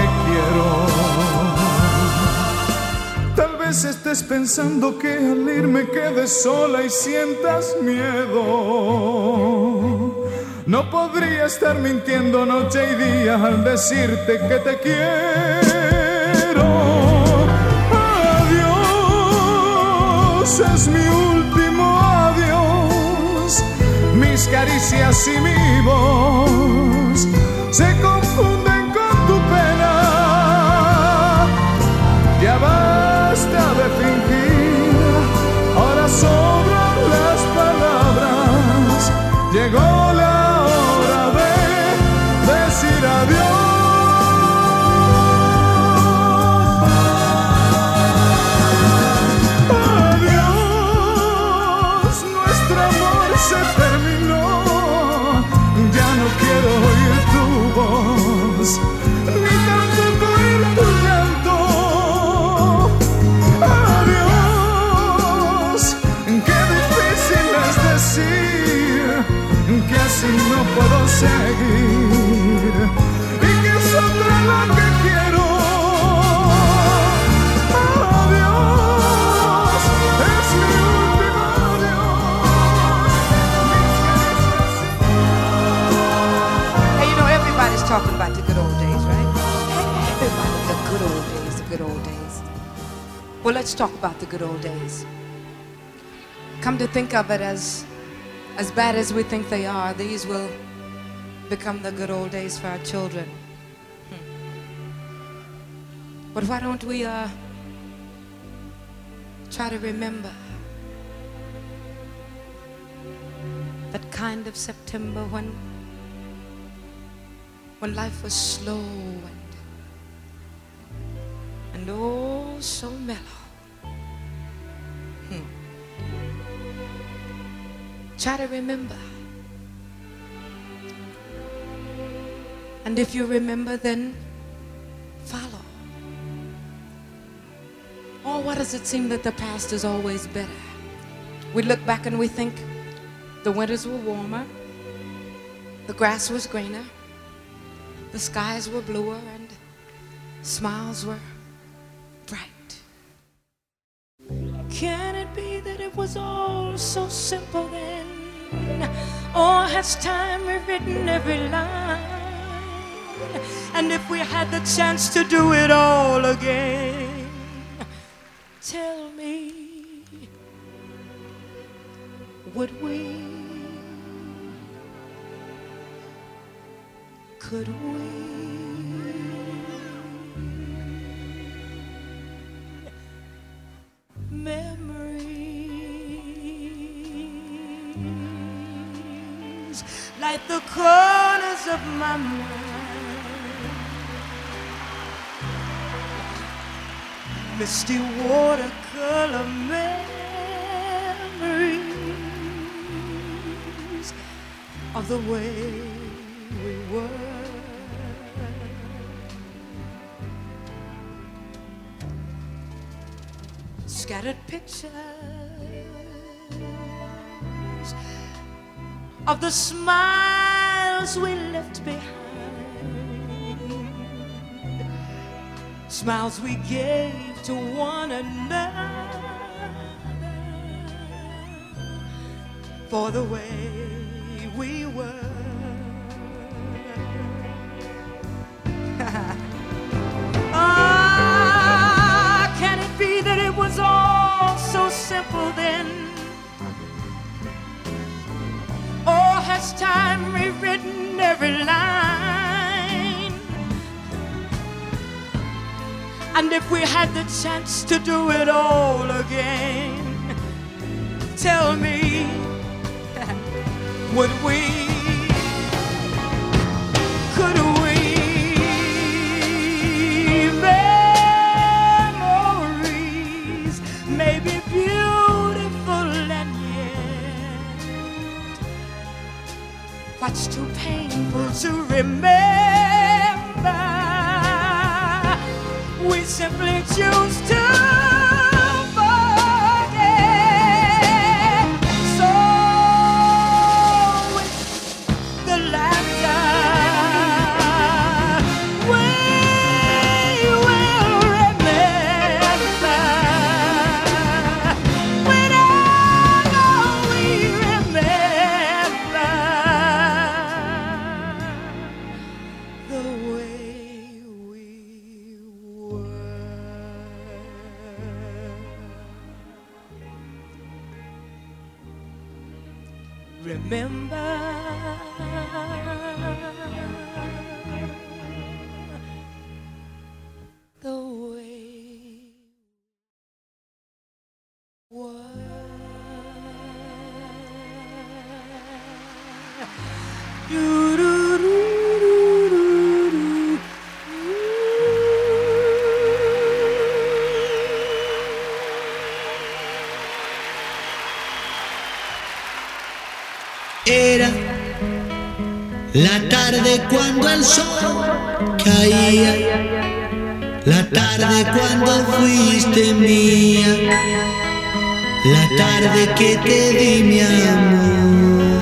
quiero. Tal vez estés pensando que al irme quedes sola y sientas miedo. No podría estar mintiendo noche y día al decirte que te quiero. Adiós, es mi último adiós. Mis caricias y mi voz se confunden con tu pena. good old days. Well, let's talk about the good old days. Come to think of it, as bad as we think they are, these will become the good old days for our children. But why don't we try to remember that kind of September when life was slow and oh so mellow. Try to remember. And if you remember, then follow. Oh, why does it seem that the past is always better? We look back and we think the winters were warmer, the grass was greener, the skies were bluer, and smiles were bright. Can it be that it was all so simple then? Or has time rewritten every line? And if we had the chance to do it all again, tell me, would we? Could we? Memories like the corners of my mind, misty watercolor memories of the way we were. Scattered pictures of the smiles we left behind, smiles we gave to one another for the way we were. Can it be that it was all so simple then? Or has time rewritten every line? And if we had the chance to do it all again, tell me, would we? Could we? Memories may be beautiful and yet what's too painful to remember, we simply choose to forget. So with the laughter we will remember, whenever we remember the way we were. Remember the way we Era la tarde cuando el sol caía, la tarde cuando fuiste mía, la tarde que te di mi amor.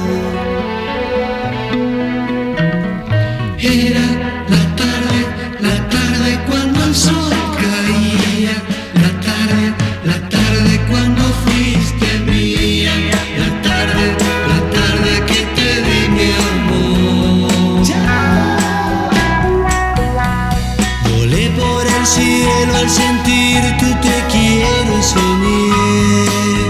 Era la tarde cuando el sol caía, la tarde cuando fuiste mía, la tarde que te di mi amor. Volé por el al cielo al sentir tu te quiero y soñé.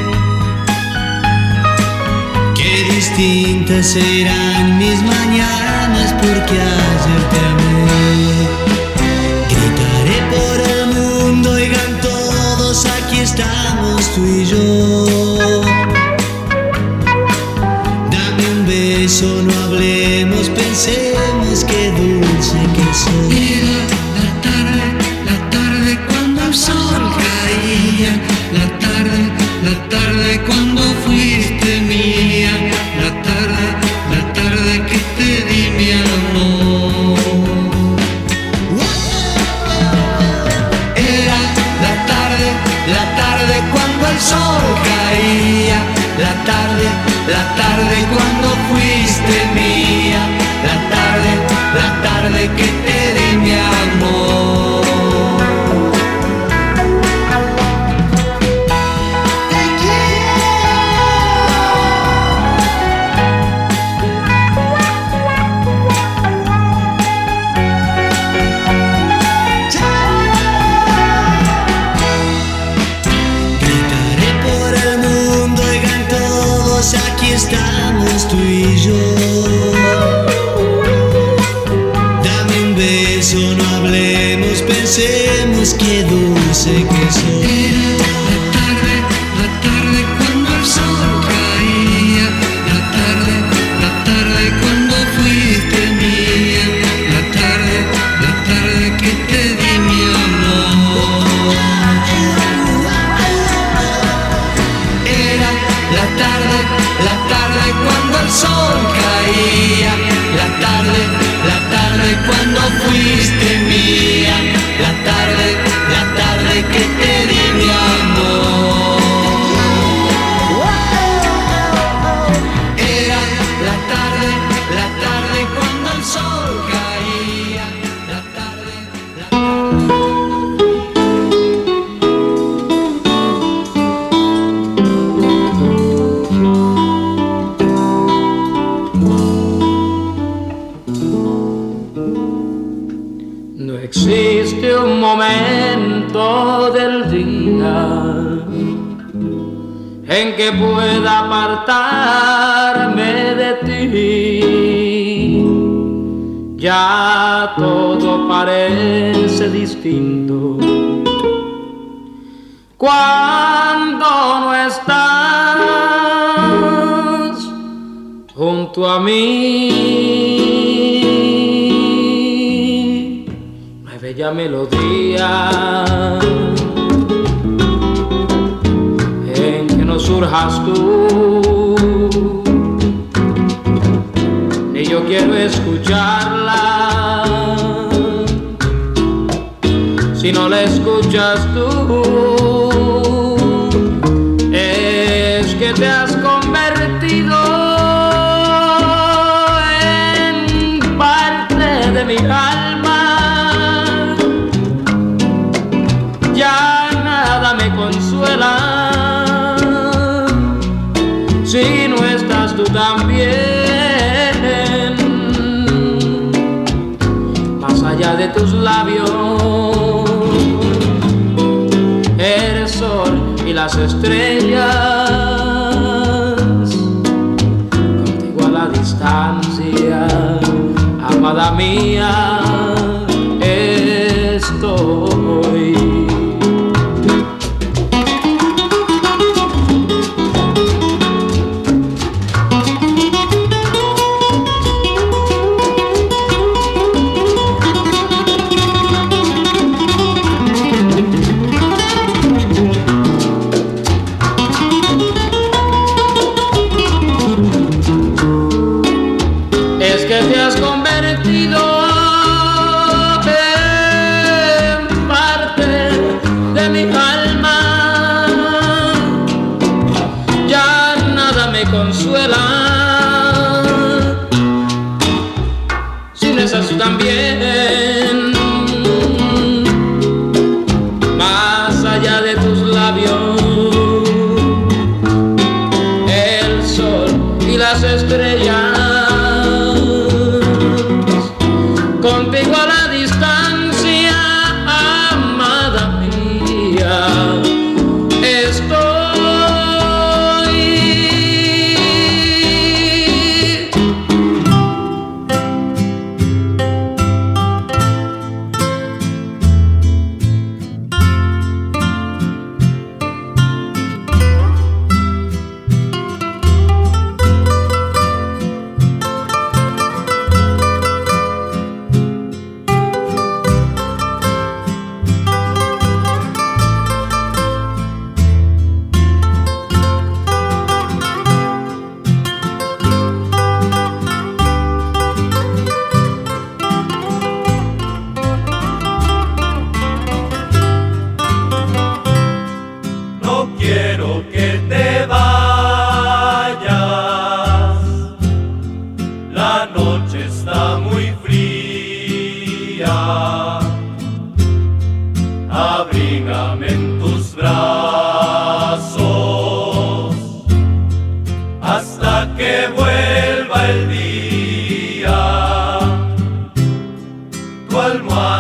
Qué distintas serán mis mañanas porque ayer te amé. Gritaré por el mundo, oigan todos, aquí estamos tú y yo. Dame un beso, no hablemos, pensemos qué dulce que soy. La tarde cuando el sol caía, la tarde cuando fuiste mía, la tarde que te di mi amor. Era la tarde cuando el sol caía, la tarde cuando fuiste mía, la tarde que te di mi amor. Gritaré por el mundo, oigan todos, aquí estamos tú y yo. Dame un beso, no hablemos, pensemos qué dulce que soy. La tarde cuando el sol caía, la tarde cuando fuiste mía, la tarde que te di mi amor. Era la tarde cuando el sol caía, la tarde cuando fuiste mía, la tarde que te di mi amor. Era la tarde cuando el sol caía, la No existe un momento del día en que pueda apartarme de ti. Ya todo parece distinto cuando no estás junto a mí. No hay bella melodía en que no surjas tú, ni yo quiero escucharla si no la escuchas tú. Es que te has convertido en parte de mi alma. Ya nada me consuela si no estás tú también. Más allá de tus labios, el sol y las estrellas, contigo a la distancia, amada mía, estoy. Es que te has convertido en parte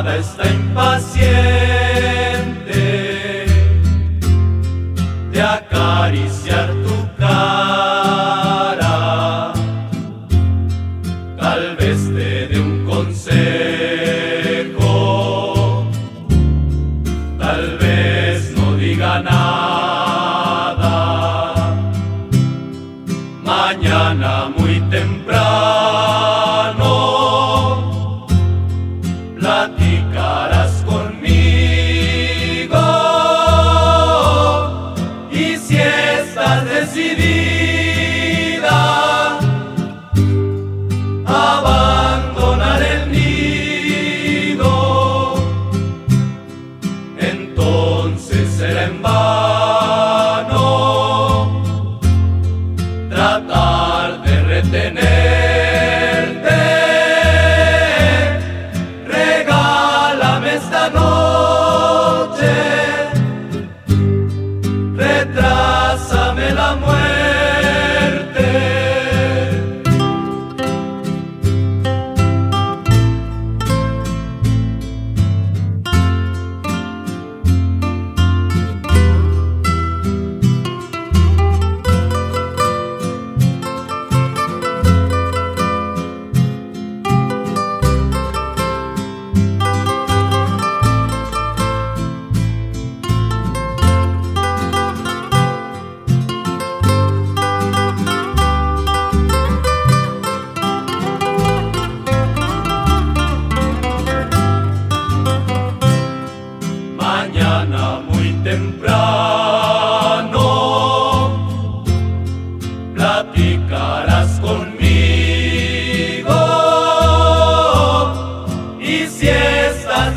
almohada está impaciente de acariciar tu cara. Tal vez te dé un consejo, tal vez no diga nada. Mañana muy temprano platicarás conmigo, y si estás decidida a abandonar el nido, entonces será en vano tratar de retenerte. Regálame esta noche, retrásame la muerte. Mañana muy temprano platicarás conmigo, y si estás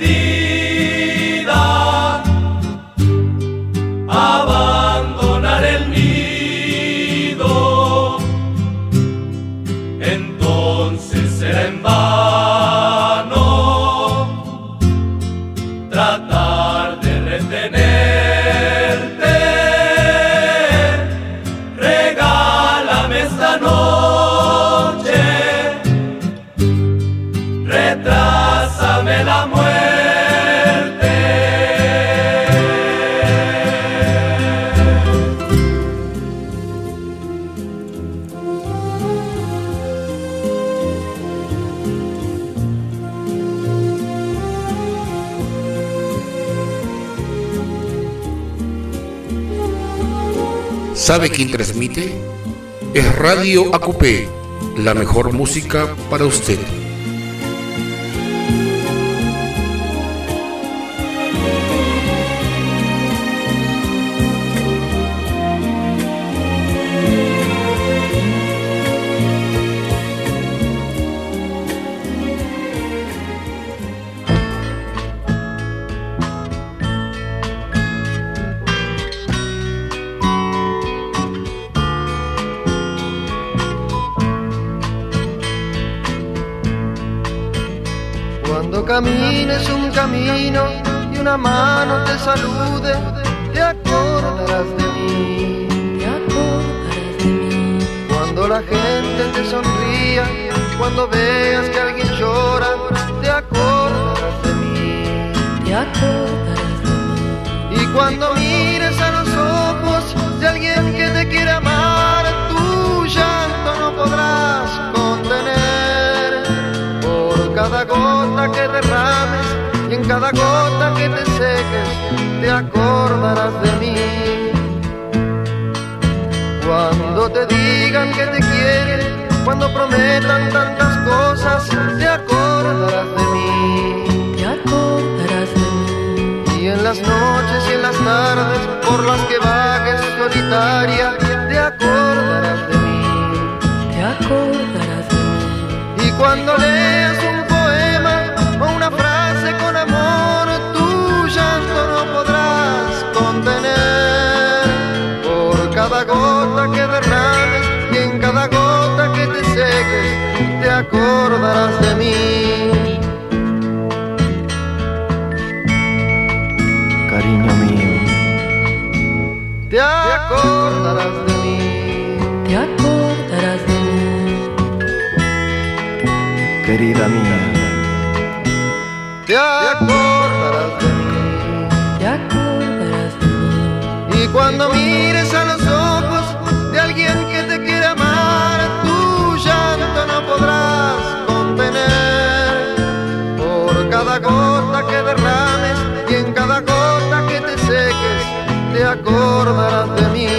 decidida a abandonar el nido, entonces será en vano tratar de retenerte. Regálame esta noche, retrásame la muerte. ¿Sabe quién transmite? Es Radio ACUPE, la mejor música para usted. Cuando camines un camino y una mano te salude, te acordarás de mí. Te acordarás de mí. Cuando la gente te sonría, cuando veas que alguien llora, te acordarás de mí. Te acordarás de mí. Y cuando mires a los ojos de alguien que te quiere amar, tu llanto no podrás contener. Por cada gota que derrames y en cada gota que te seques, te acordarás de mí. Cuando te digan que te quieren, cuando prometan tantas cosas, te acordarás de mí. Te acordarás de mí. Y en las noches y en las tardes por las que vagues solitaria, te acordarás de mí. Te acordarás de mí. Y cuando leas un poema o una frase con amor, tu llanto no podrás contener. Por cada gota que derrames y en cada gota que te seques, te acordarás de mí. Cariño mío, te acordarás de mí. Te acordarás de mí. querida mía, te acordarás de mí. Te acordarás de mí. Y cuando mires a los ojos de alguien que te quiere amar, tu llanto no podrás contener. Por cada gota que derrames y en cada gota que te seques, te acordarás de mí.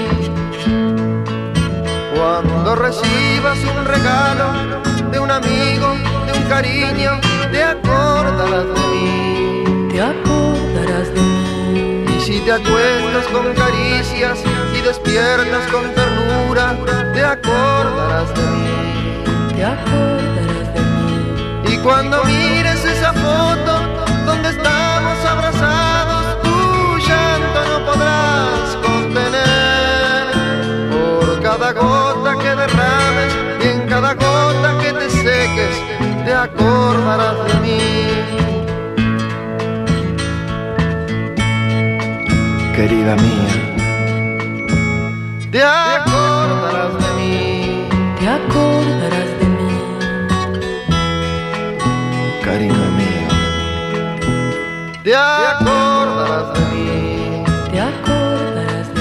Cuando recibas un regalo de un amigo, de un cariño, te acordarás de mí. Te acordarás de mí. Y si te acuestas con caricias y despiertas con ternura, te acordarás de mí. Te acordarás de mí. Y cuando mires esa foto donde estamos abrazados, tu llanto no podrás contener. Por cada gota que derrames y en cada gota que te seques, te acordarás de mí. Querida mía, te acordarás de mí. Te acordarás de mí. Cariño mío, te acordarás de mí. Te acordarás de mí.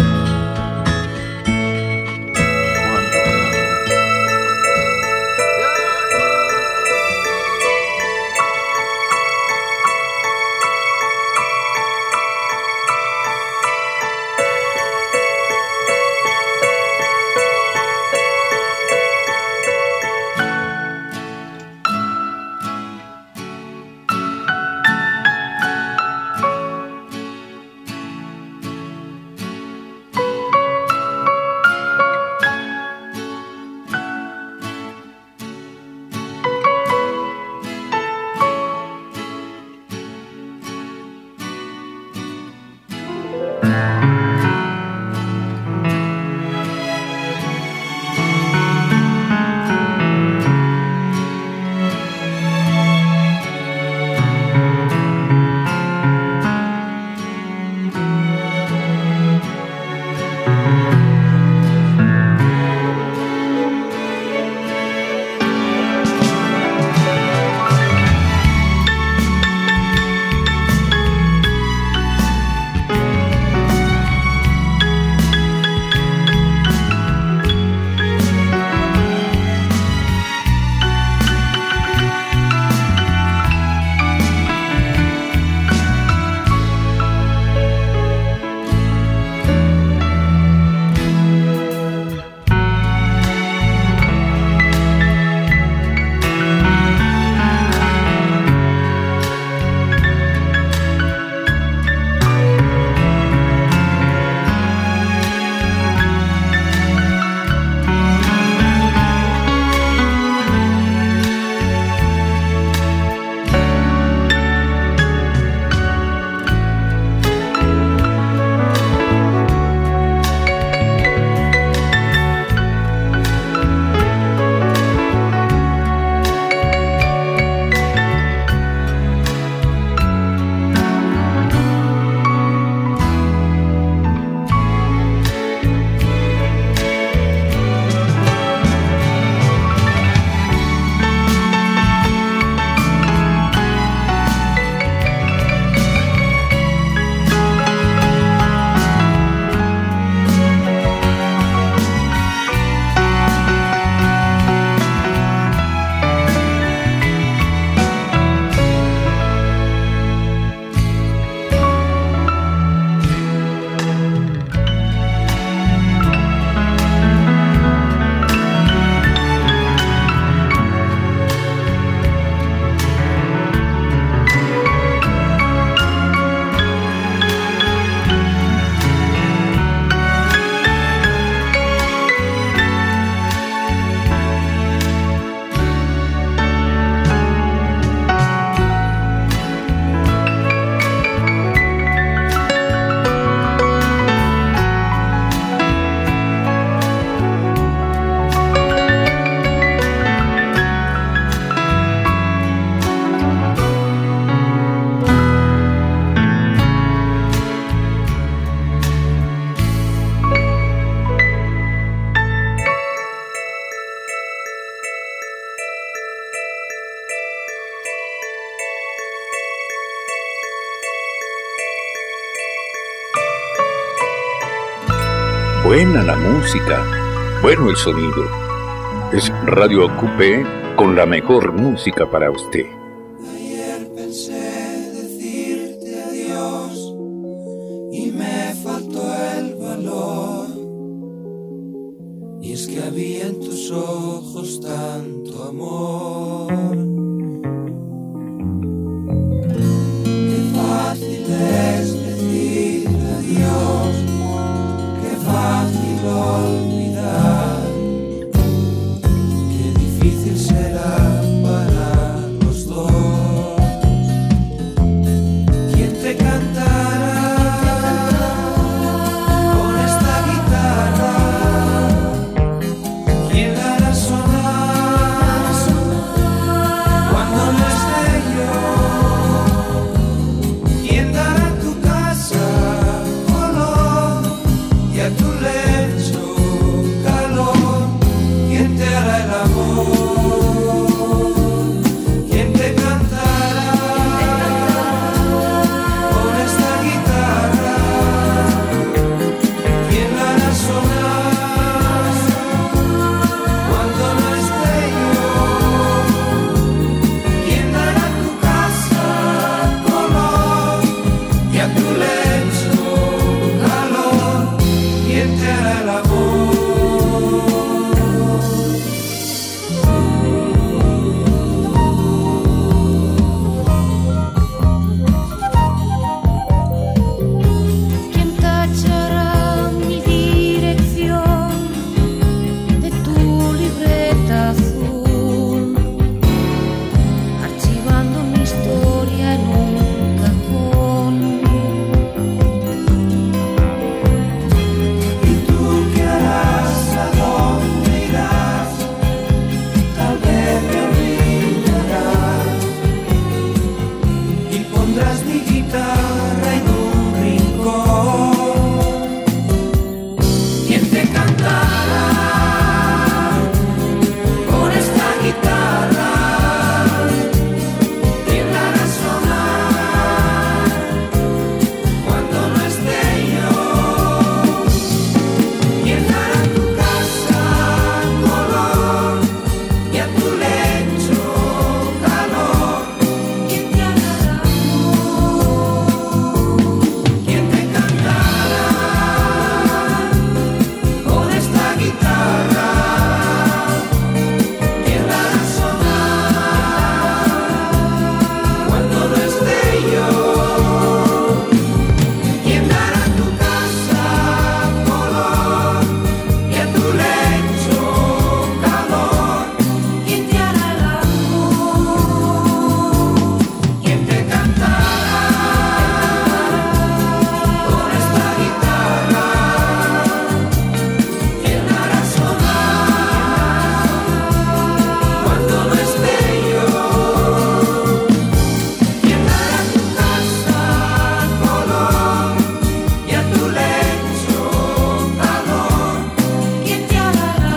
Buena la música, bueno el sonido. Es Radio Ocupé con la mejor música para usted. Ayer pensé decirte adiós y me faltó el valor. Y es que había en tus ojos tanto amor. Qué fácil es decir adiós, qué fácil olvidar, qué difícil será para los dos. ¿Quién te cantará con esta guitarra? ¿Quién la hará sonar cuando no esté yo? ¿Quién dará a tu casa color y a tu lecho calor? ¿Quién te hará el amor? ¿Quién te cantará con esta guitarra? ¿Quién la hará sonar cuando no esté yo? ¿Quién dará a tu casa color y a tu lecho calor? ¿Quién te hará el amor? ¿Quién tachará mi dirección de tu libreta azul, archivando mi historia en un cajón? ¿Y tú qué harás? ¿A dónde irás? Tal vez me olvidarás y pondrás mi guitarra en un rincón. ¿Quién te cantará con esta guitarra? ¿Quién la hará sonar cuando no esté yo? ¿Quién dará a tu casa color y a tu lecho calor? ¿Quién te hará el amor? ¿Quién te cantará con esta guitarra? ¿Quién la hará sonar cuando no esté yo? ¿Quién dará a tu casa color y a tu lecho calor? ¿Quién te hará el amor? ¿Quién te cantará con esta guitarra? ¿Quién la hará sonar cuando no esté yo? ¿Quién dará a tu casa color y a tu lecho calor? ¿Quién te hará el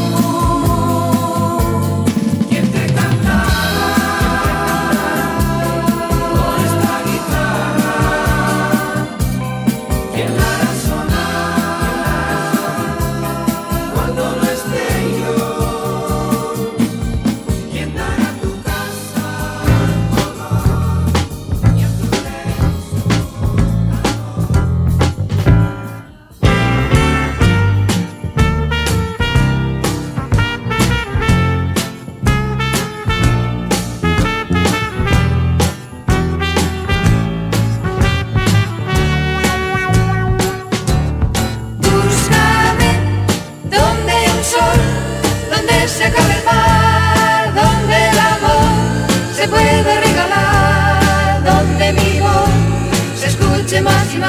amor? ¿Quién te cantará con esta guitarra? ¿Quién la hará sonar cuando no esté yo? ¿Quién dará a tu casa color y a tu lecho Búscame donde hay un sol, donde se acabe el mar, donde el amor se puede regalar, donde mi voz se escuche más y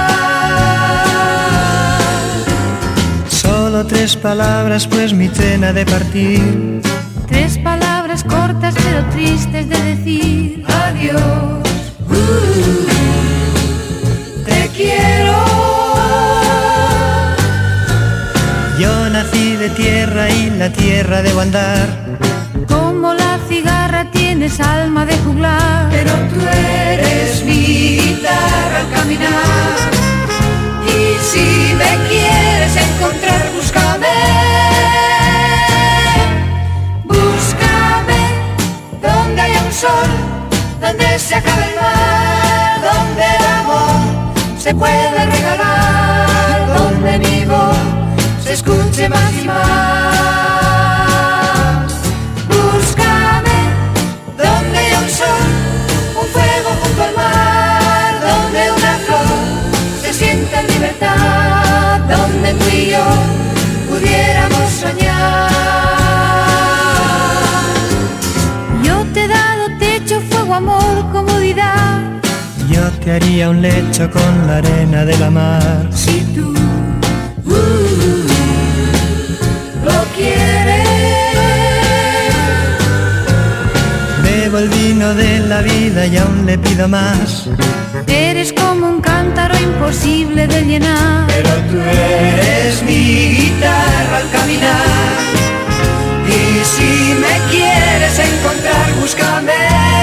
más. Solo 3 palabras, pues mi tren ha de partir. 3 palabras cortas pero tristes de decir adiós. Te quiero. Yo nací de tierra y la tierra debo andar. Como la cigarra tienes alma de juglar, pero tú eres mi guitarra al caminar. Y si me quieres encontrar, se puede regalar, donde mi voz se escuche más y más. Búscame donde hay un sol, un fuego junto al mar, donde una flor se sienta en libertad, donde tú y yo pudiéramos soñar. Yo te he dado techo, fuego, amor, comodidad. Yo te haría un lecho con la arena de la mar. Si tú lo quieres. Bebo el vino de la vida y aún le pido más. Eres como un cántaro imposible de llenar. Pero tú eres mi guitarra al caminar. Y si me quieres encontrar, búscame.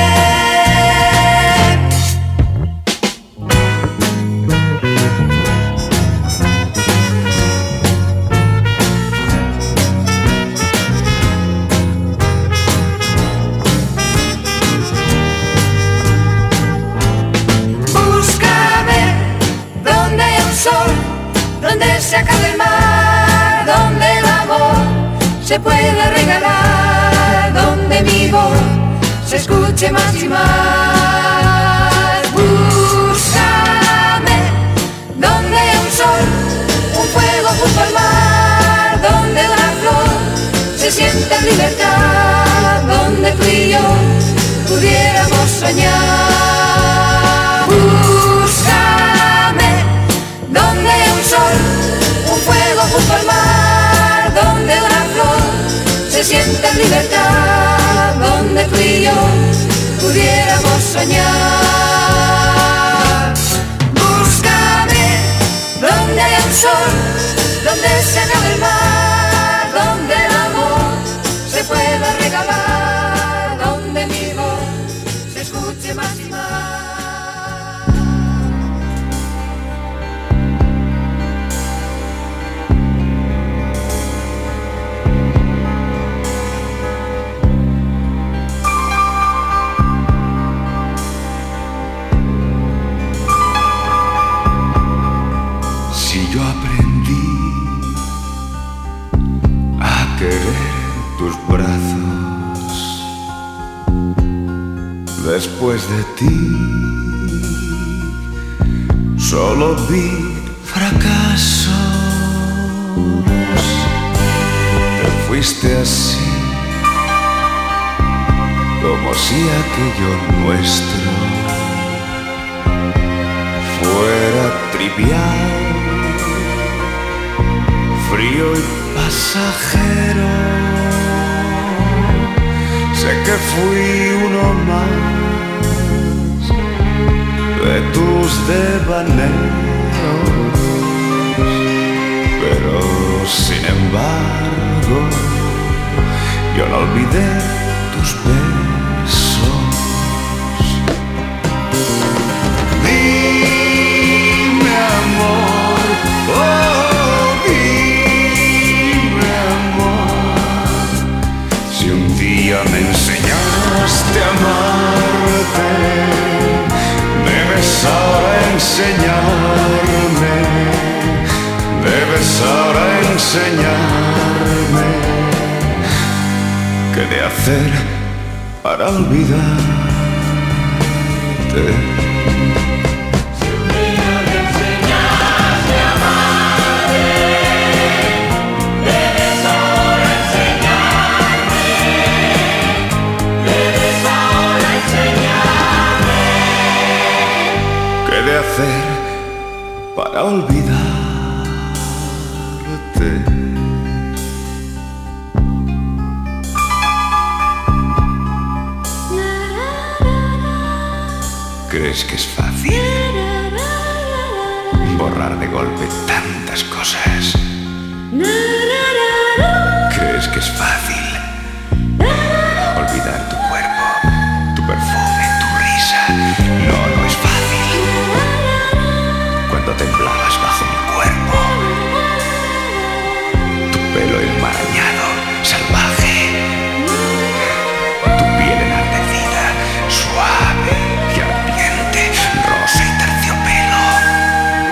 Donde se acabe el mar, donde el amor se pueda regalar, donde mi voz se escuche más y más. Búscame donde hay un sol, un fuego junto al mar, donde una flor se sienta en libertad, donde tú y yo pudiéramos soñar. Búscame donde hay un sol, un fuego junto al mar, donde una flor se sienta en libertad, donde tú y yo pudiéramos soñar. Búscame donde hay un sol, donde se acabe el mar, donde el amor se pueda regalar, donde mi voz se escuche más y más. Yo aprendí a querer tus brazos después de ti. Solo vi fracasos. Te fuiste así, como si aquello nuestro fuera trivial, frío y pasajero. Sé que fui uno más de tus devaneos, pero sin embargo yo no olvidé tus besos. Dime, amor, oh, dime, amor, si un día me enseñaste a amarte, debes ahora enseñarme, debes ahora enseñarme qué de hacer para olvidarte. De hacer para olvidarte. ¿Crees que es fácil borrar de golpe tantas cosas? ¿Crees que es fácil olvidar tu cuerpo, tu perfume, tu risa? No, no es fácil. Cuando temblabas bajo mi cuerpo, tu pelo enmarañado, salvaje, tu piel enardecida, suave y ardiente, rosa y terciopelo.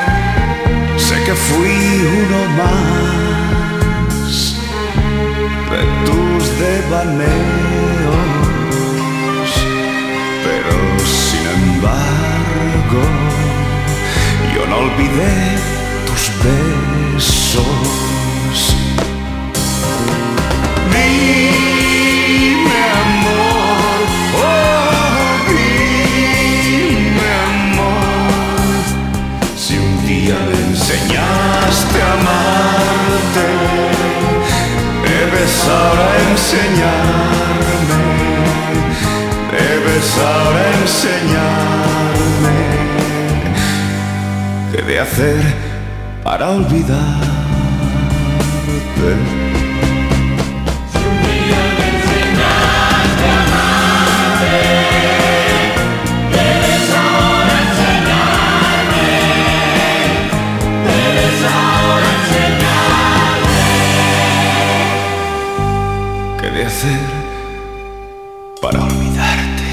fui uno más de tus devaneos, pero sin embargo yo no olvidé tus besos. Dime amor, oh dime amor, si un día me enseñaste a amarte, debes ahora enseñarme, debes ahora enseñarme qué de hacer para olvidarte. Hacer para olvidarte.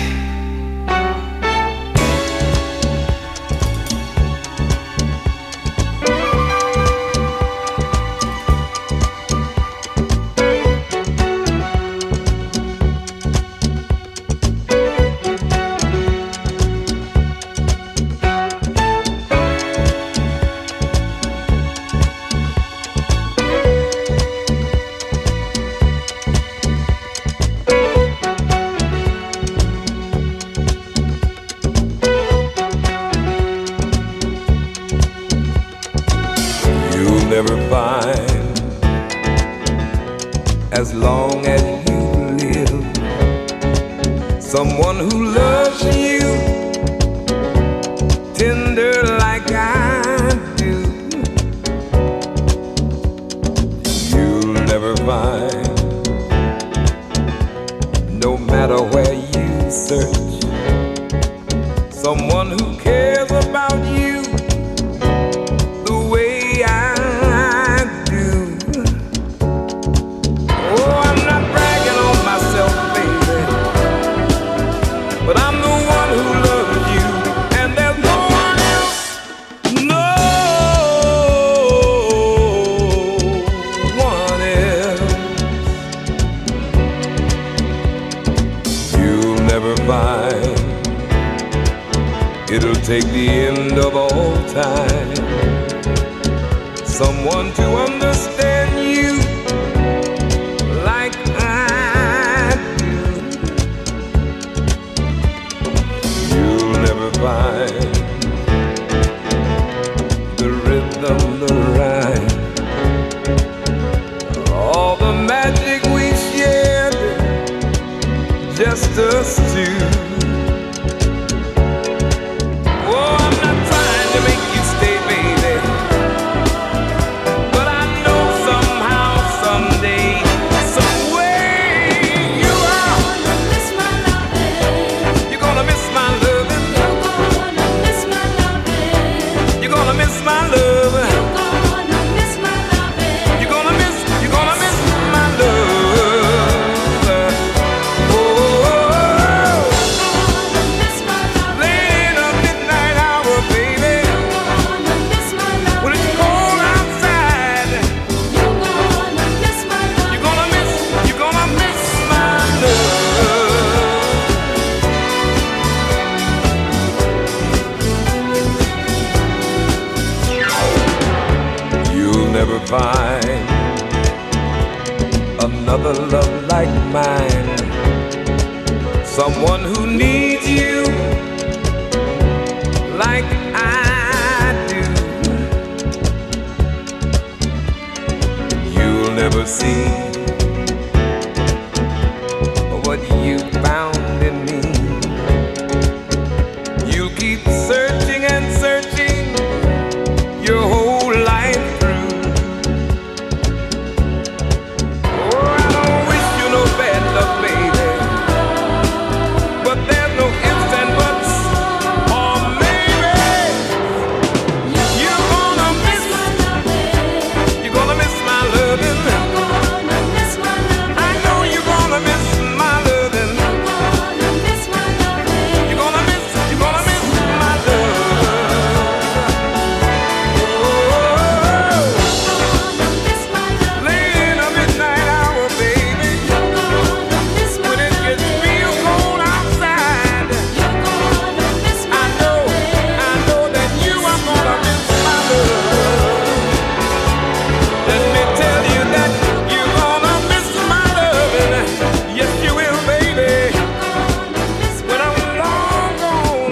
As long as you live, someone who loves you tender like I do. You'll never find, no matter where you search, someone who cares about you the way I do. Oh, I'm not bragging on myself, baby, but I'm the one who loves you, and there's no one else, no one else. You'll never find, it'll take the end of all time, someone to understand you like I do. You'll never find the rhythm, the rhyme, all the magic we shared, just us two. Oh, I'm not trying to make you stay, baby, but I know somehow, someday, some way you are gonna miss my loving. You're gonna miss my loving. You're gonna miss my loving. You're gonna miss my loving. You're gonna miss my loving. You're gonna miss my love. Oh, late in the midnight hour, baby, when it's cold outside, you're gonna miss my love. You're gonna miss my love. You'll never find another love like mine, someone who needs you like I do. You'll never see what you found in me. You'll keep searching and searching your whole life through. Oh, I don't wish you no bad luck, baby, but there's no ifs and buts, or maybe you're gonna miss my loving. You're gonna miss my loving.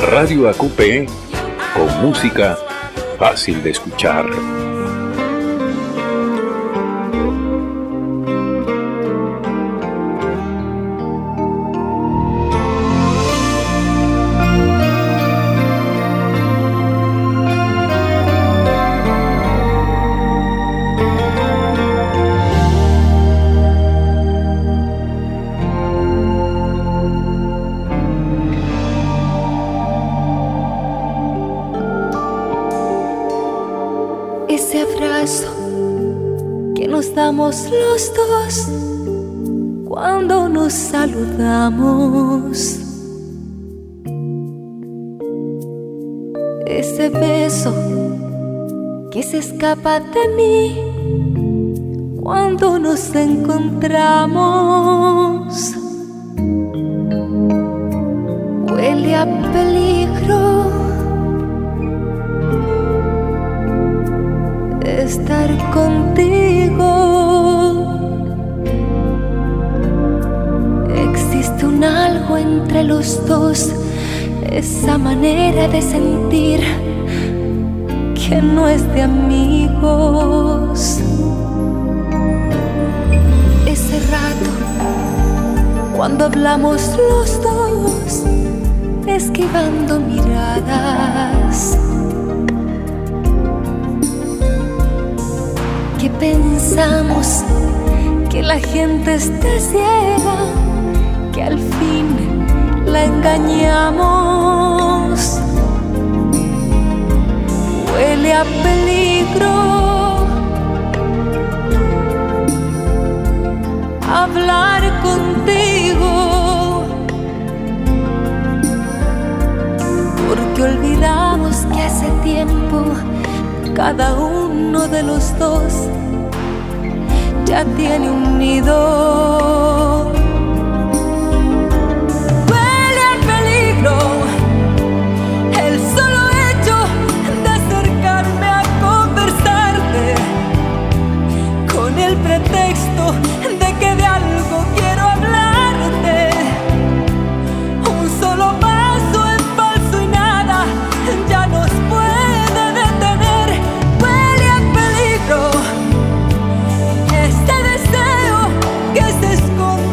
Radio AQP, con música fácil de escuchar. Ese abrazo que nos damos los dos cuando nos saludamos. Ese beso que se escapa de mí cuando nos encontramos. Huele a peligro estar contigo. Existe un algo entre los dos, esa manera de sentir que no es de amigos. Ese rato, cuando hablamos los dos, esquivando miradas, que pensamos que la gente está ciega, que al fin la engañamos. Huele a peligro hablar contigo, porque olvidamos que hace tiempo cada uno de los dos ya tiene un nido. Huele a peligro el solo hecho de acercarme a conversarte, con el pretexto de que de algo quiero hablarte. Un solo paso en falso y nada ya nos puede detener. Huele a peligro este deseo que se esconde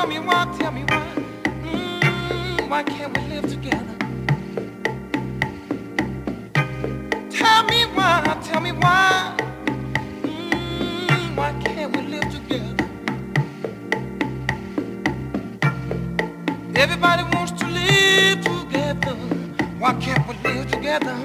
Why can't we live together? Tell me why, why can't we live together? Everybody wants to live together. Why can't we live together?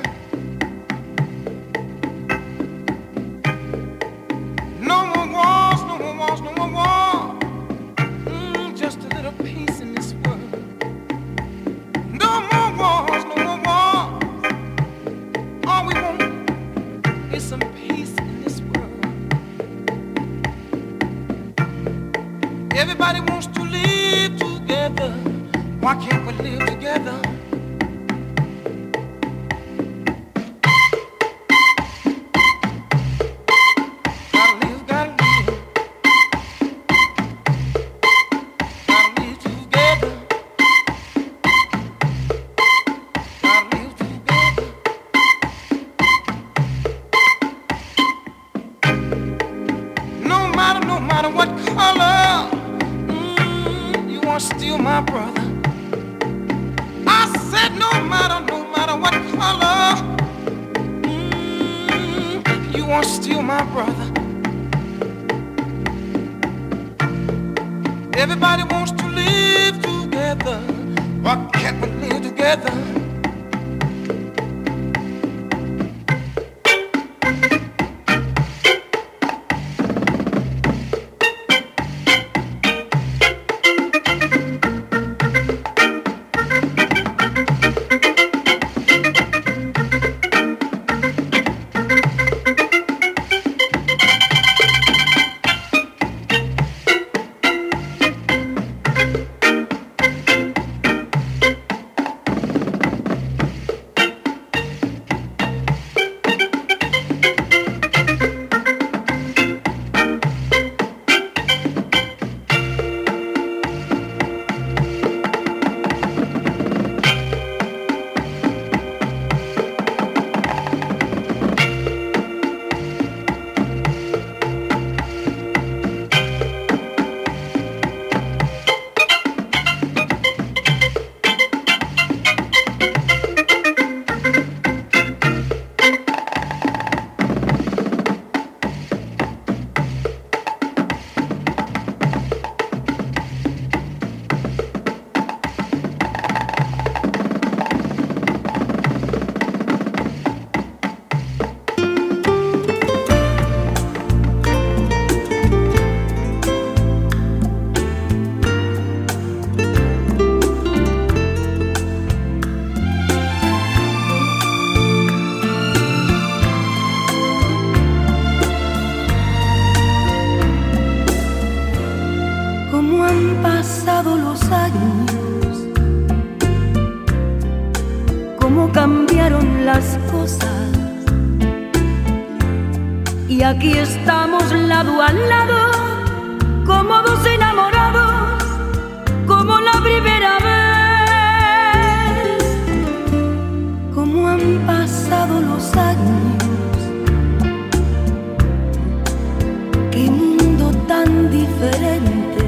No more wars, no more wars, no more wars. Just a little peace in this world. No more wars, no more wars. All we want is some peace in this world. Everybody wants to live together. Why can't we live together? Still my brother. I said no matter what color, you are still my brother. Everybody wants to live together. Why can't we live together? Y aquí estamos lado a lado, como dos enamorados, como la primera vez. Como han pasado los años, qué mundo tan diferente.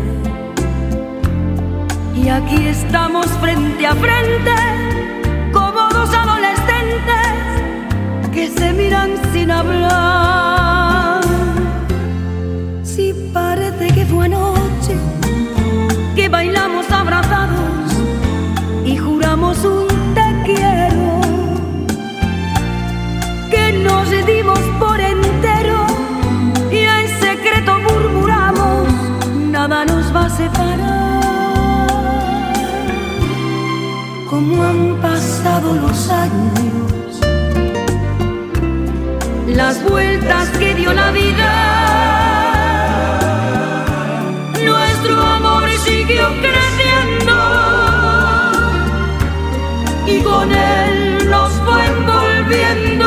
Y aquí estamos frente a frente, como dos adolescentes que se miran sin hablar. Si parece que fue anoche que bailamos abrazados y juramos un te quiero, que nos dimos por entero y en secreto murmuramos, nada nos va a separar. Como han pasado los años, las vueltas que dio la vida, nuestro amor siguió creciendo y con él nos fue envolviendo.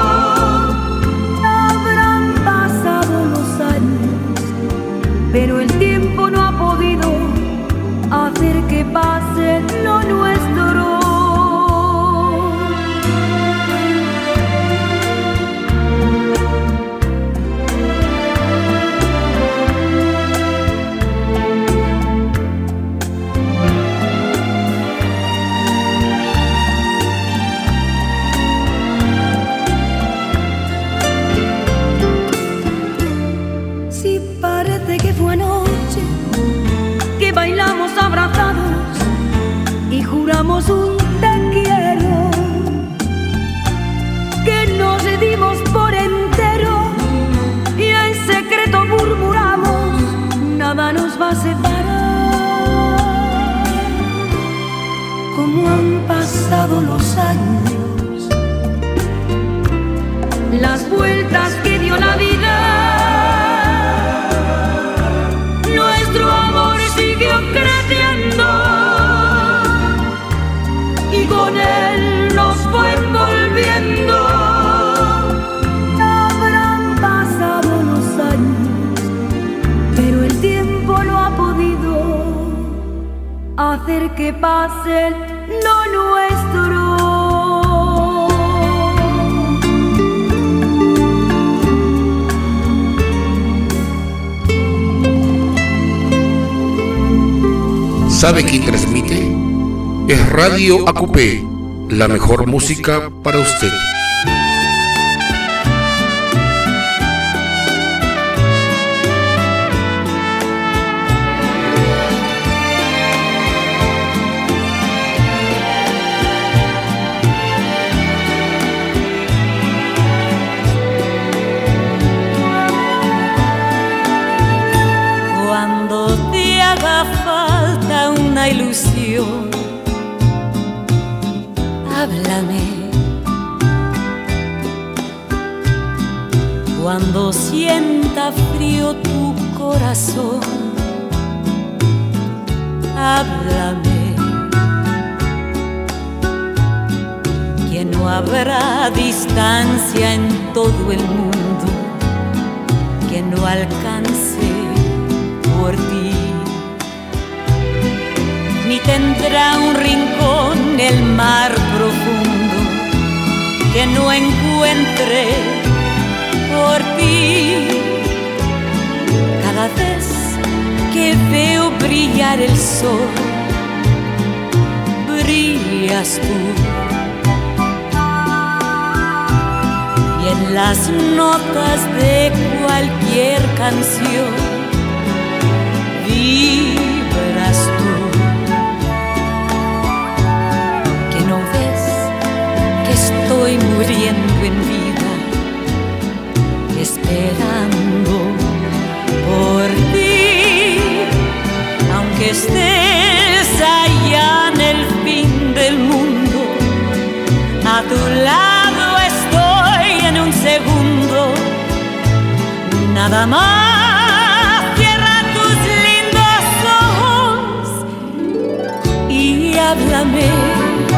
Habrán pasado los años, pero el tiempo no ha podido hacer que pase lo nuestro. pasado los años, las vueltas que dio la vida, nuestro amor siguió creciendo y con él nos fue envolviendo. Habrán pasado los años, pero el tiempo no ha podido hacer que pase lo nuestro. ¿Sabe quién transmite? Es Radio AQP, la mejor música para usted. Ilusión, háblame. Cuando sienta frío tu corazón, háblame. Que no habrá distancia en todo el mundo que no alcance por ti. Ni tendrá un rincón el mar profundo que no encuentre por ti. Cada vez que veo brillar el sol, brillas tú. Y en las notas de cualquier canción, vibras tú. Estoy muriendo en vida, esperando por ti. Aunque estés allá en el fin del mundo, a tu lado estoy en un segundo. Nada más cierra tus lindos ojos y háblame.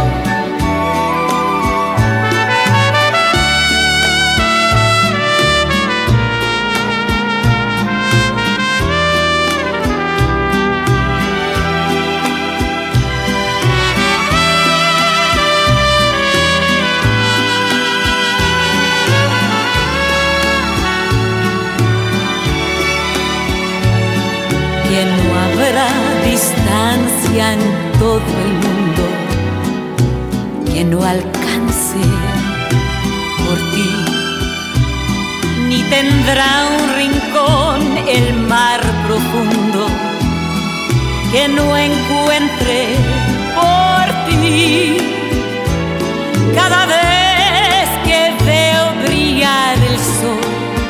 Que no habrá distancia en todo el mundo que no alcance por ti, ni tendrá un rincón el mar profundo que no encuentre por ti. Cada vez que veo brillar el sol,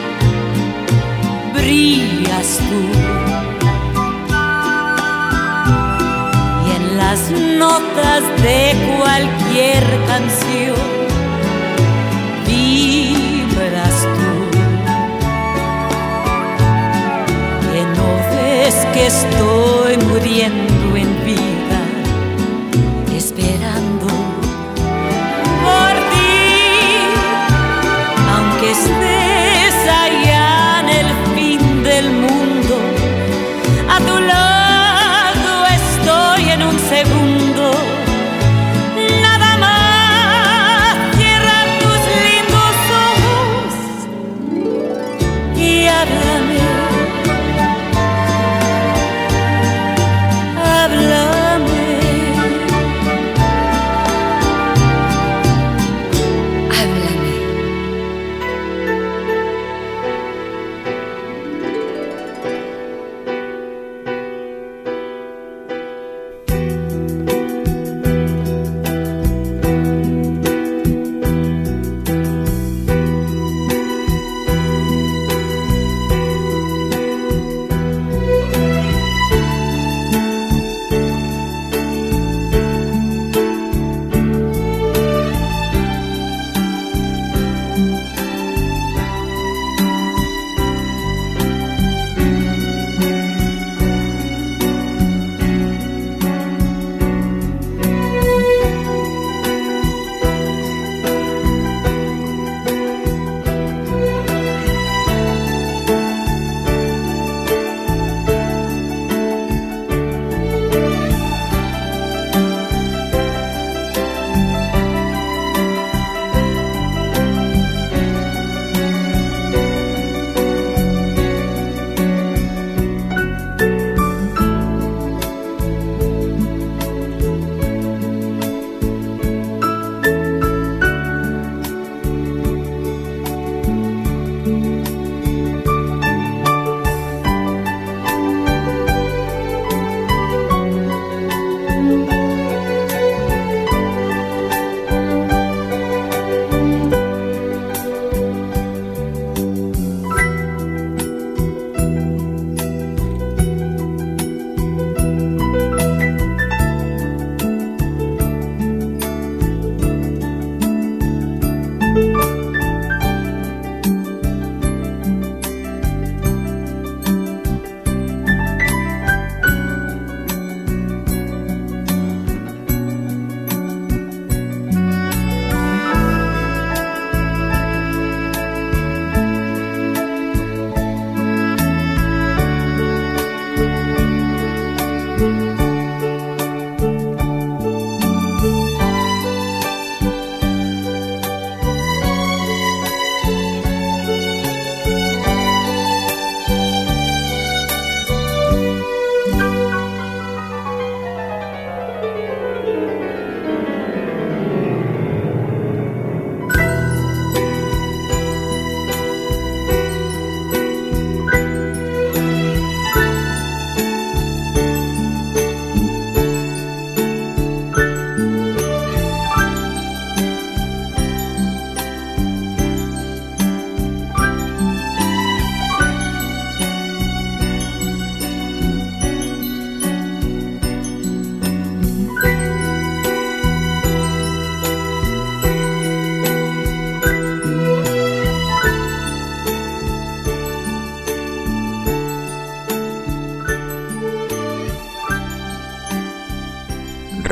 brillas tú. Las notas de cualquier canción, vibras tú. Que no ves que estoy muriendo en vida, esperando por ti. Aunque estés allá en el fin del mundo, a tu lado en un segundo. Nada más cierra tus lindos ojos y háblame.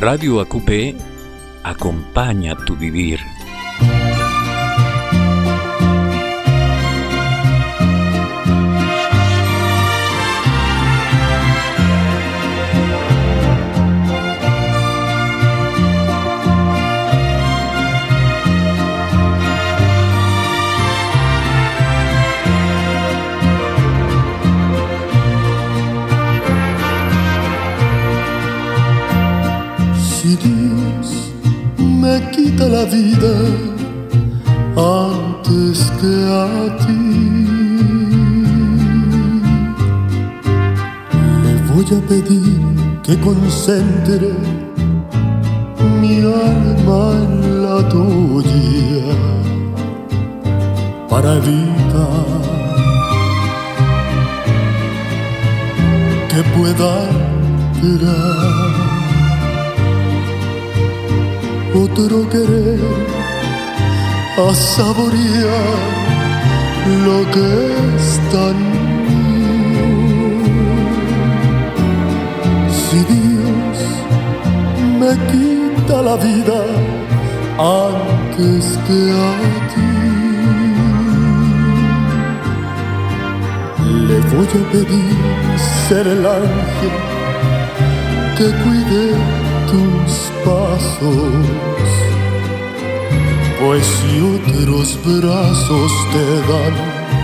Radio AQP acompaña tu vivir. Si Dios me quita la vida antes que a ti, le voy a pedir que concentre mi alma en la tuya para evitar que pueda esperar otro querer, a saborear lo que es tan mío. Si Dios me quita la vida antes que a ti, le voy a pedir ser el ángel que cuide tus pasos, pues si otros brazos te dan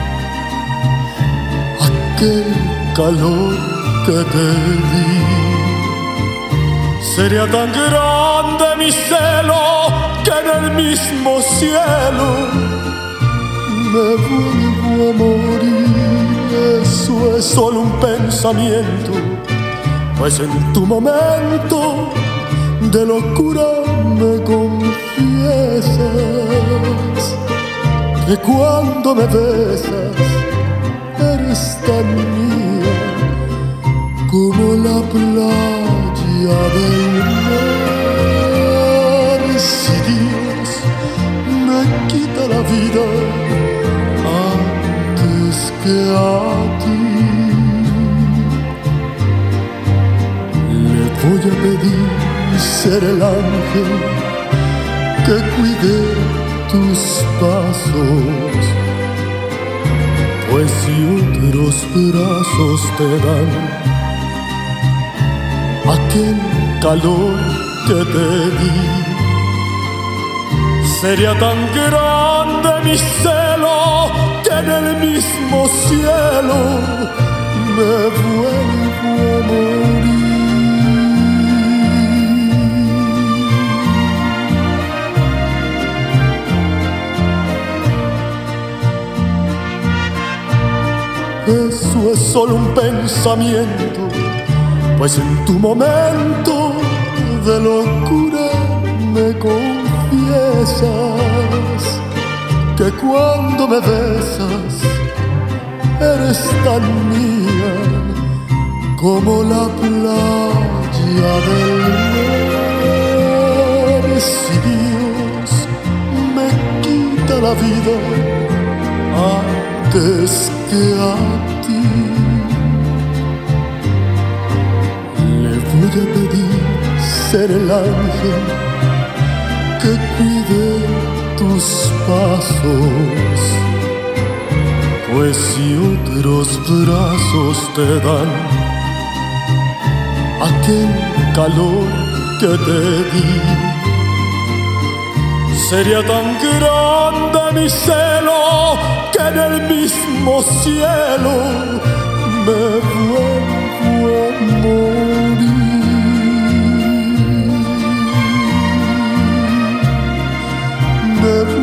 aquel calor que te di, sería tan grande mi celo que en el mismo cielo me vuelvo a morir. Eso es solo un pensamiento, pues en tu momento de locura me confiesas que cuando me besas eres tan mía como la playa del mar. Si Dios me quita la vida antes que a ti, le voy a pedir ser el ángel que cuide tus pasos, pues si otros brazos te dan aquel calor que te di, sería tan grande mi celo que en el mismo cielo me vuelvo a morir. Eso es solo un pensamiento, pues en tu momento de locura me confiesas que cuando me besas eres tan mía como la playa del mar. Si Dios me quita la vida antes que a ti, le voy a pedir ser el ángel que cuide tus pasos, pues si otros brazos te dan aquel calor que te di, sería tan grande mi celo que en el mismo cielo me vuelvo a morir. Me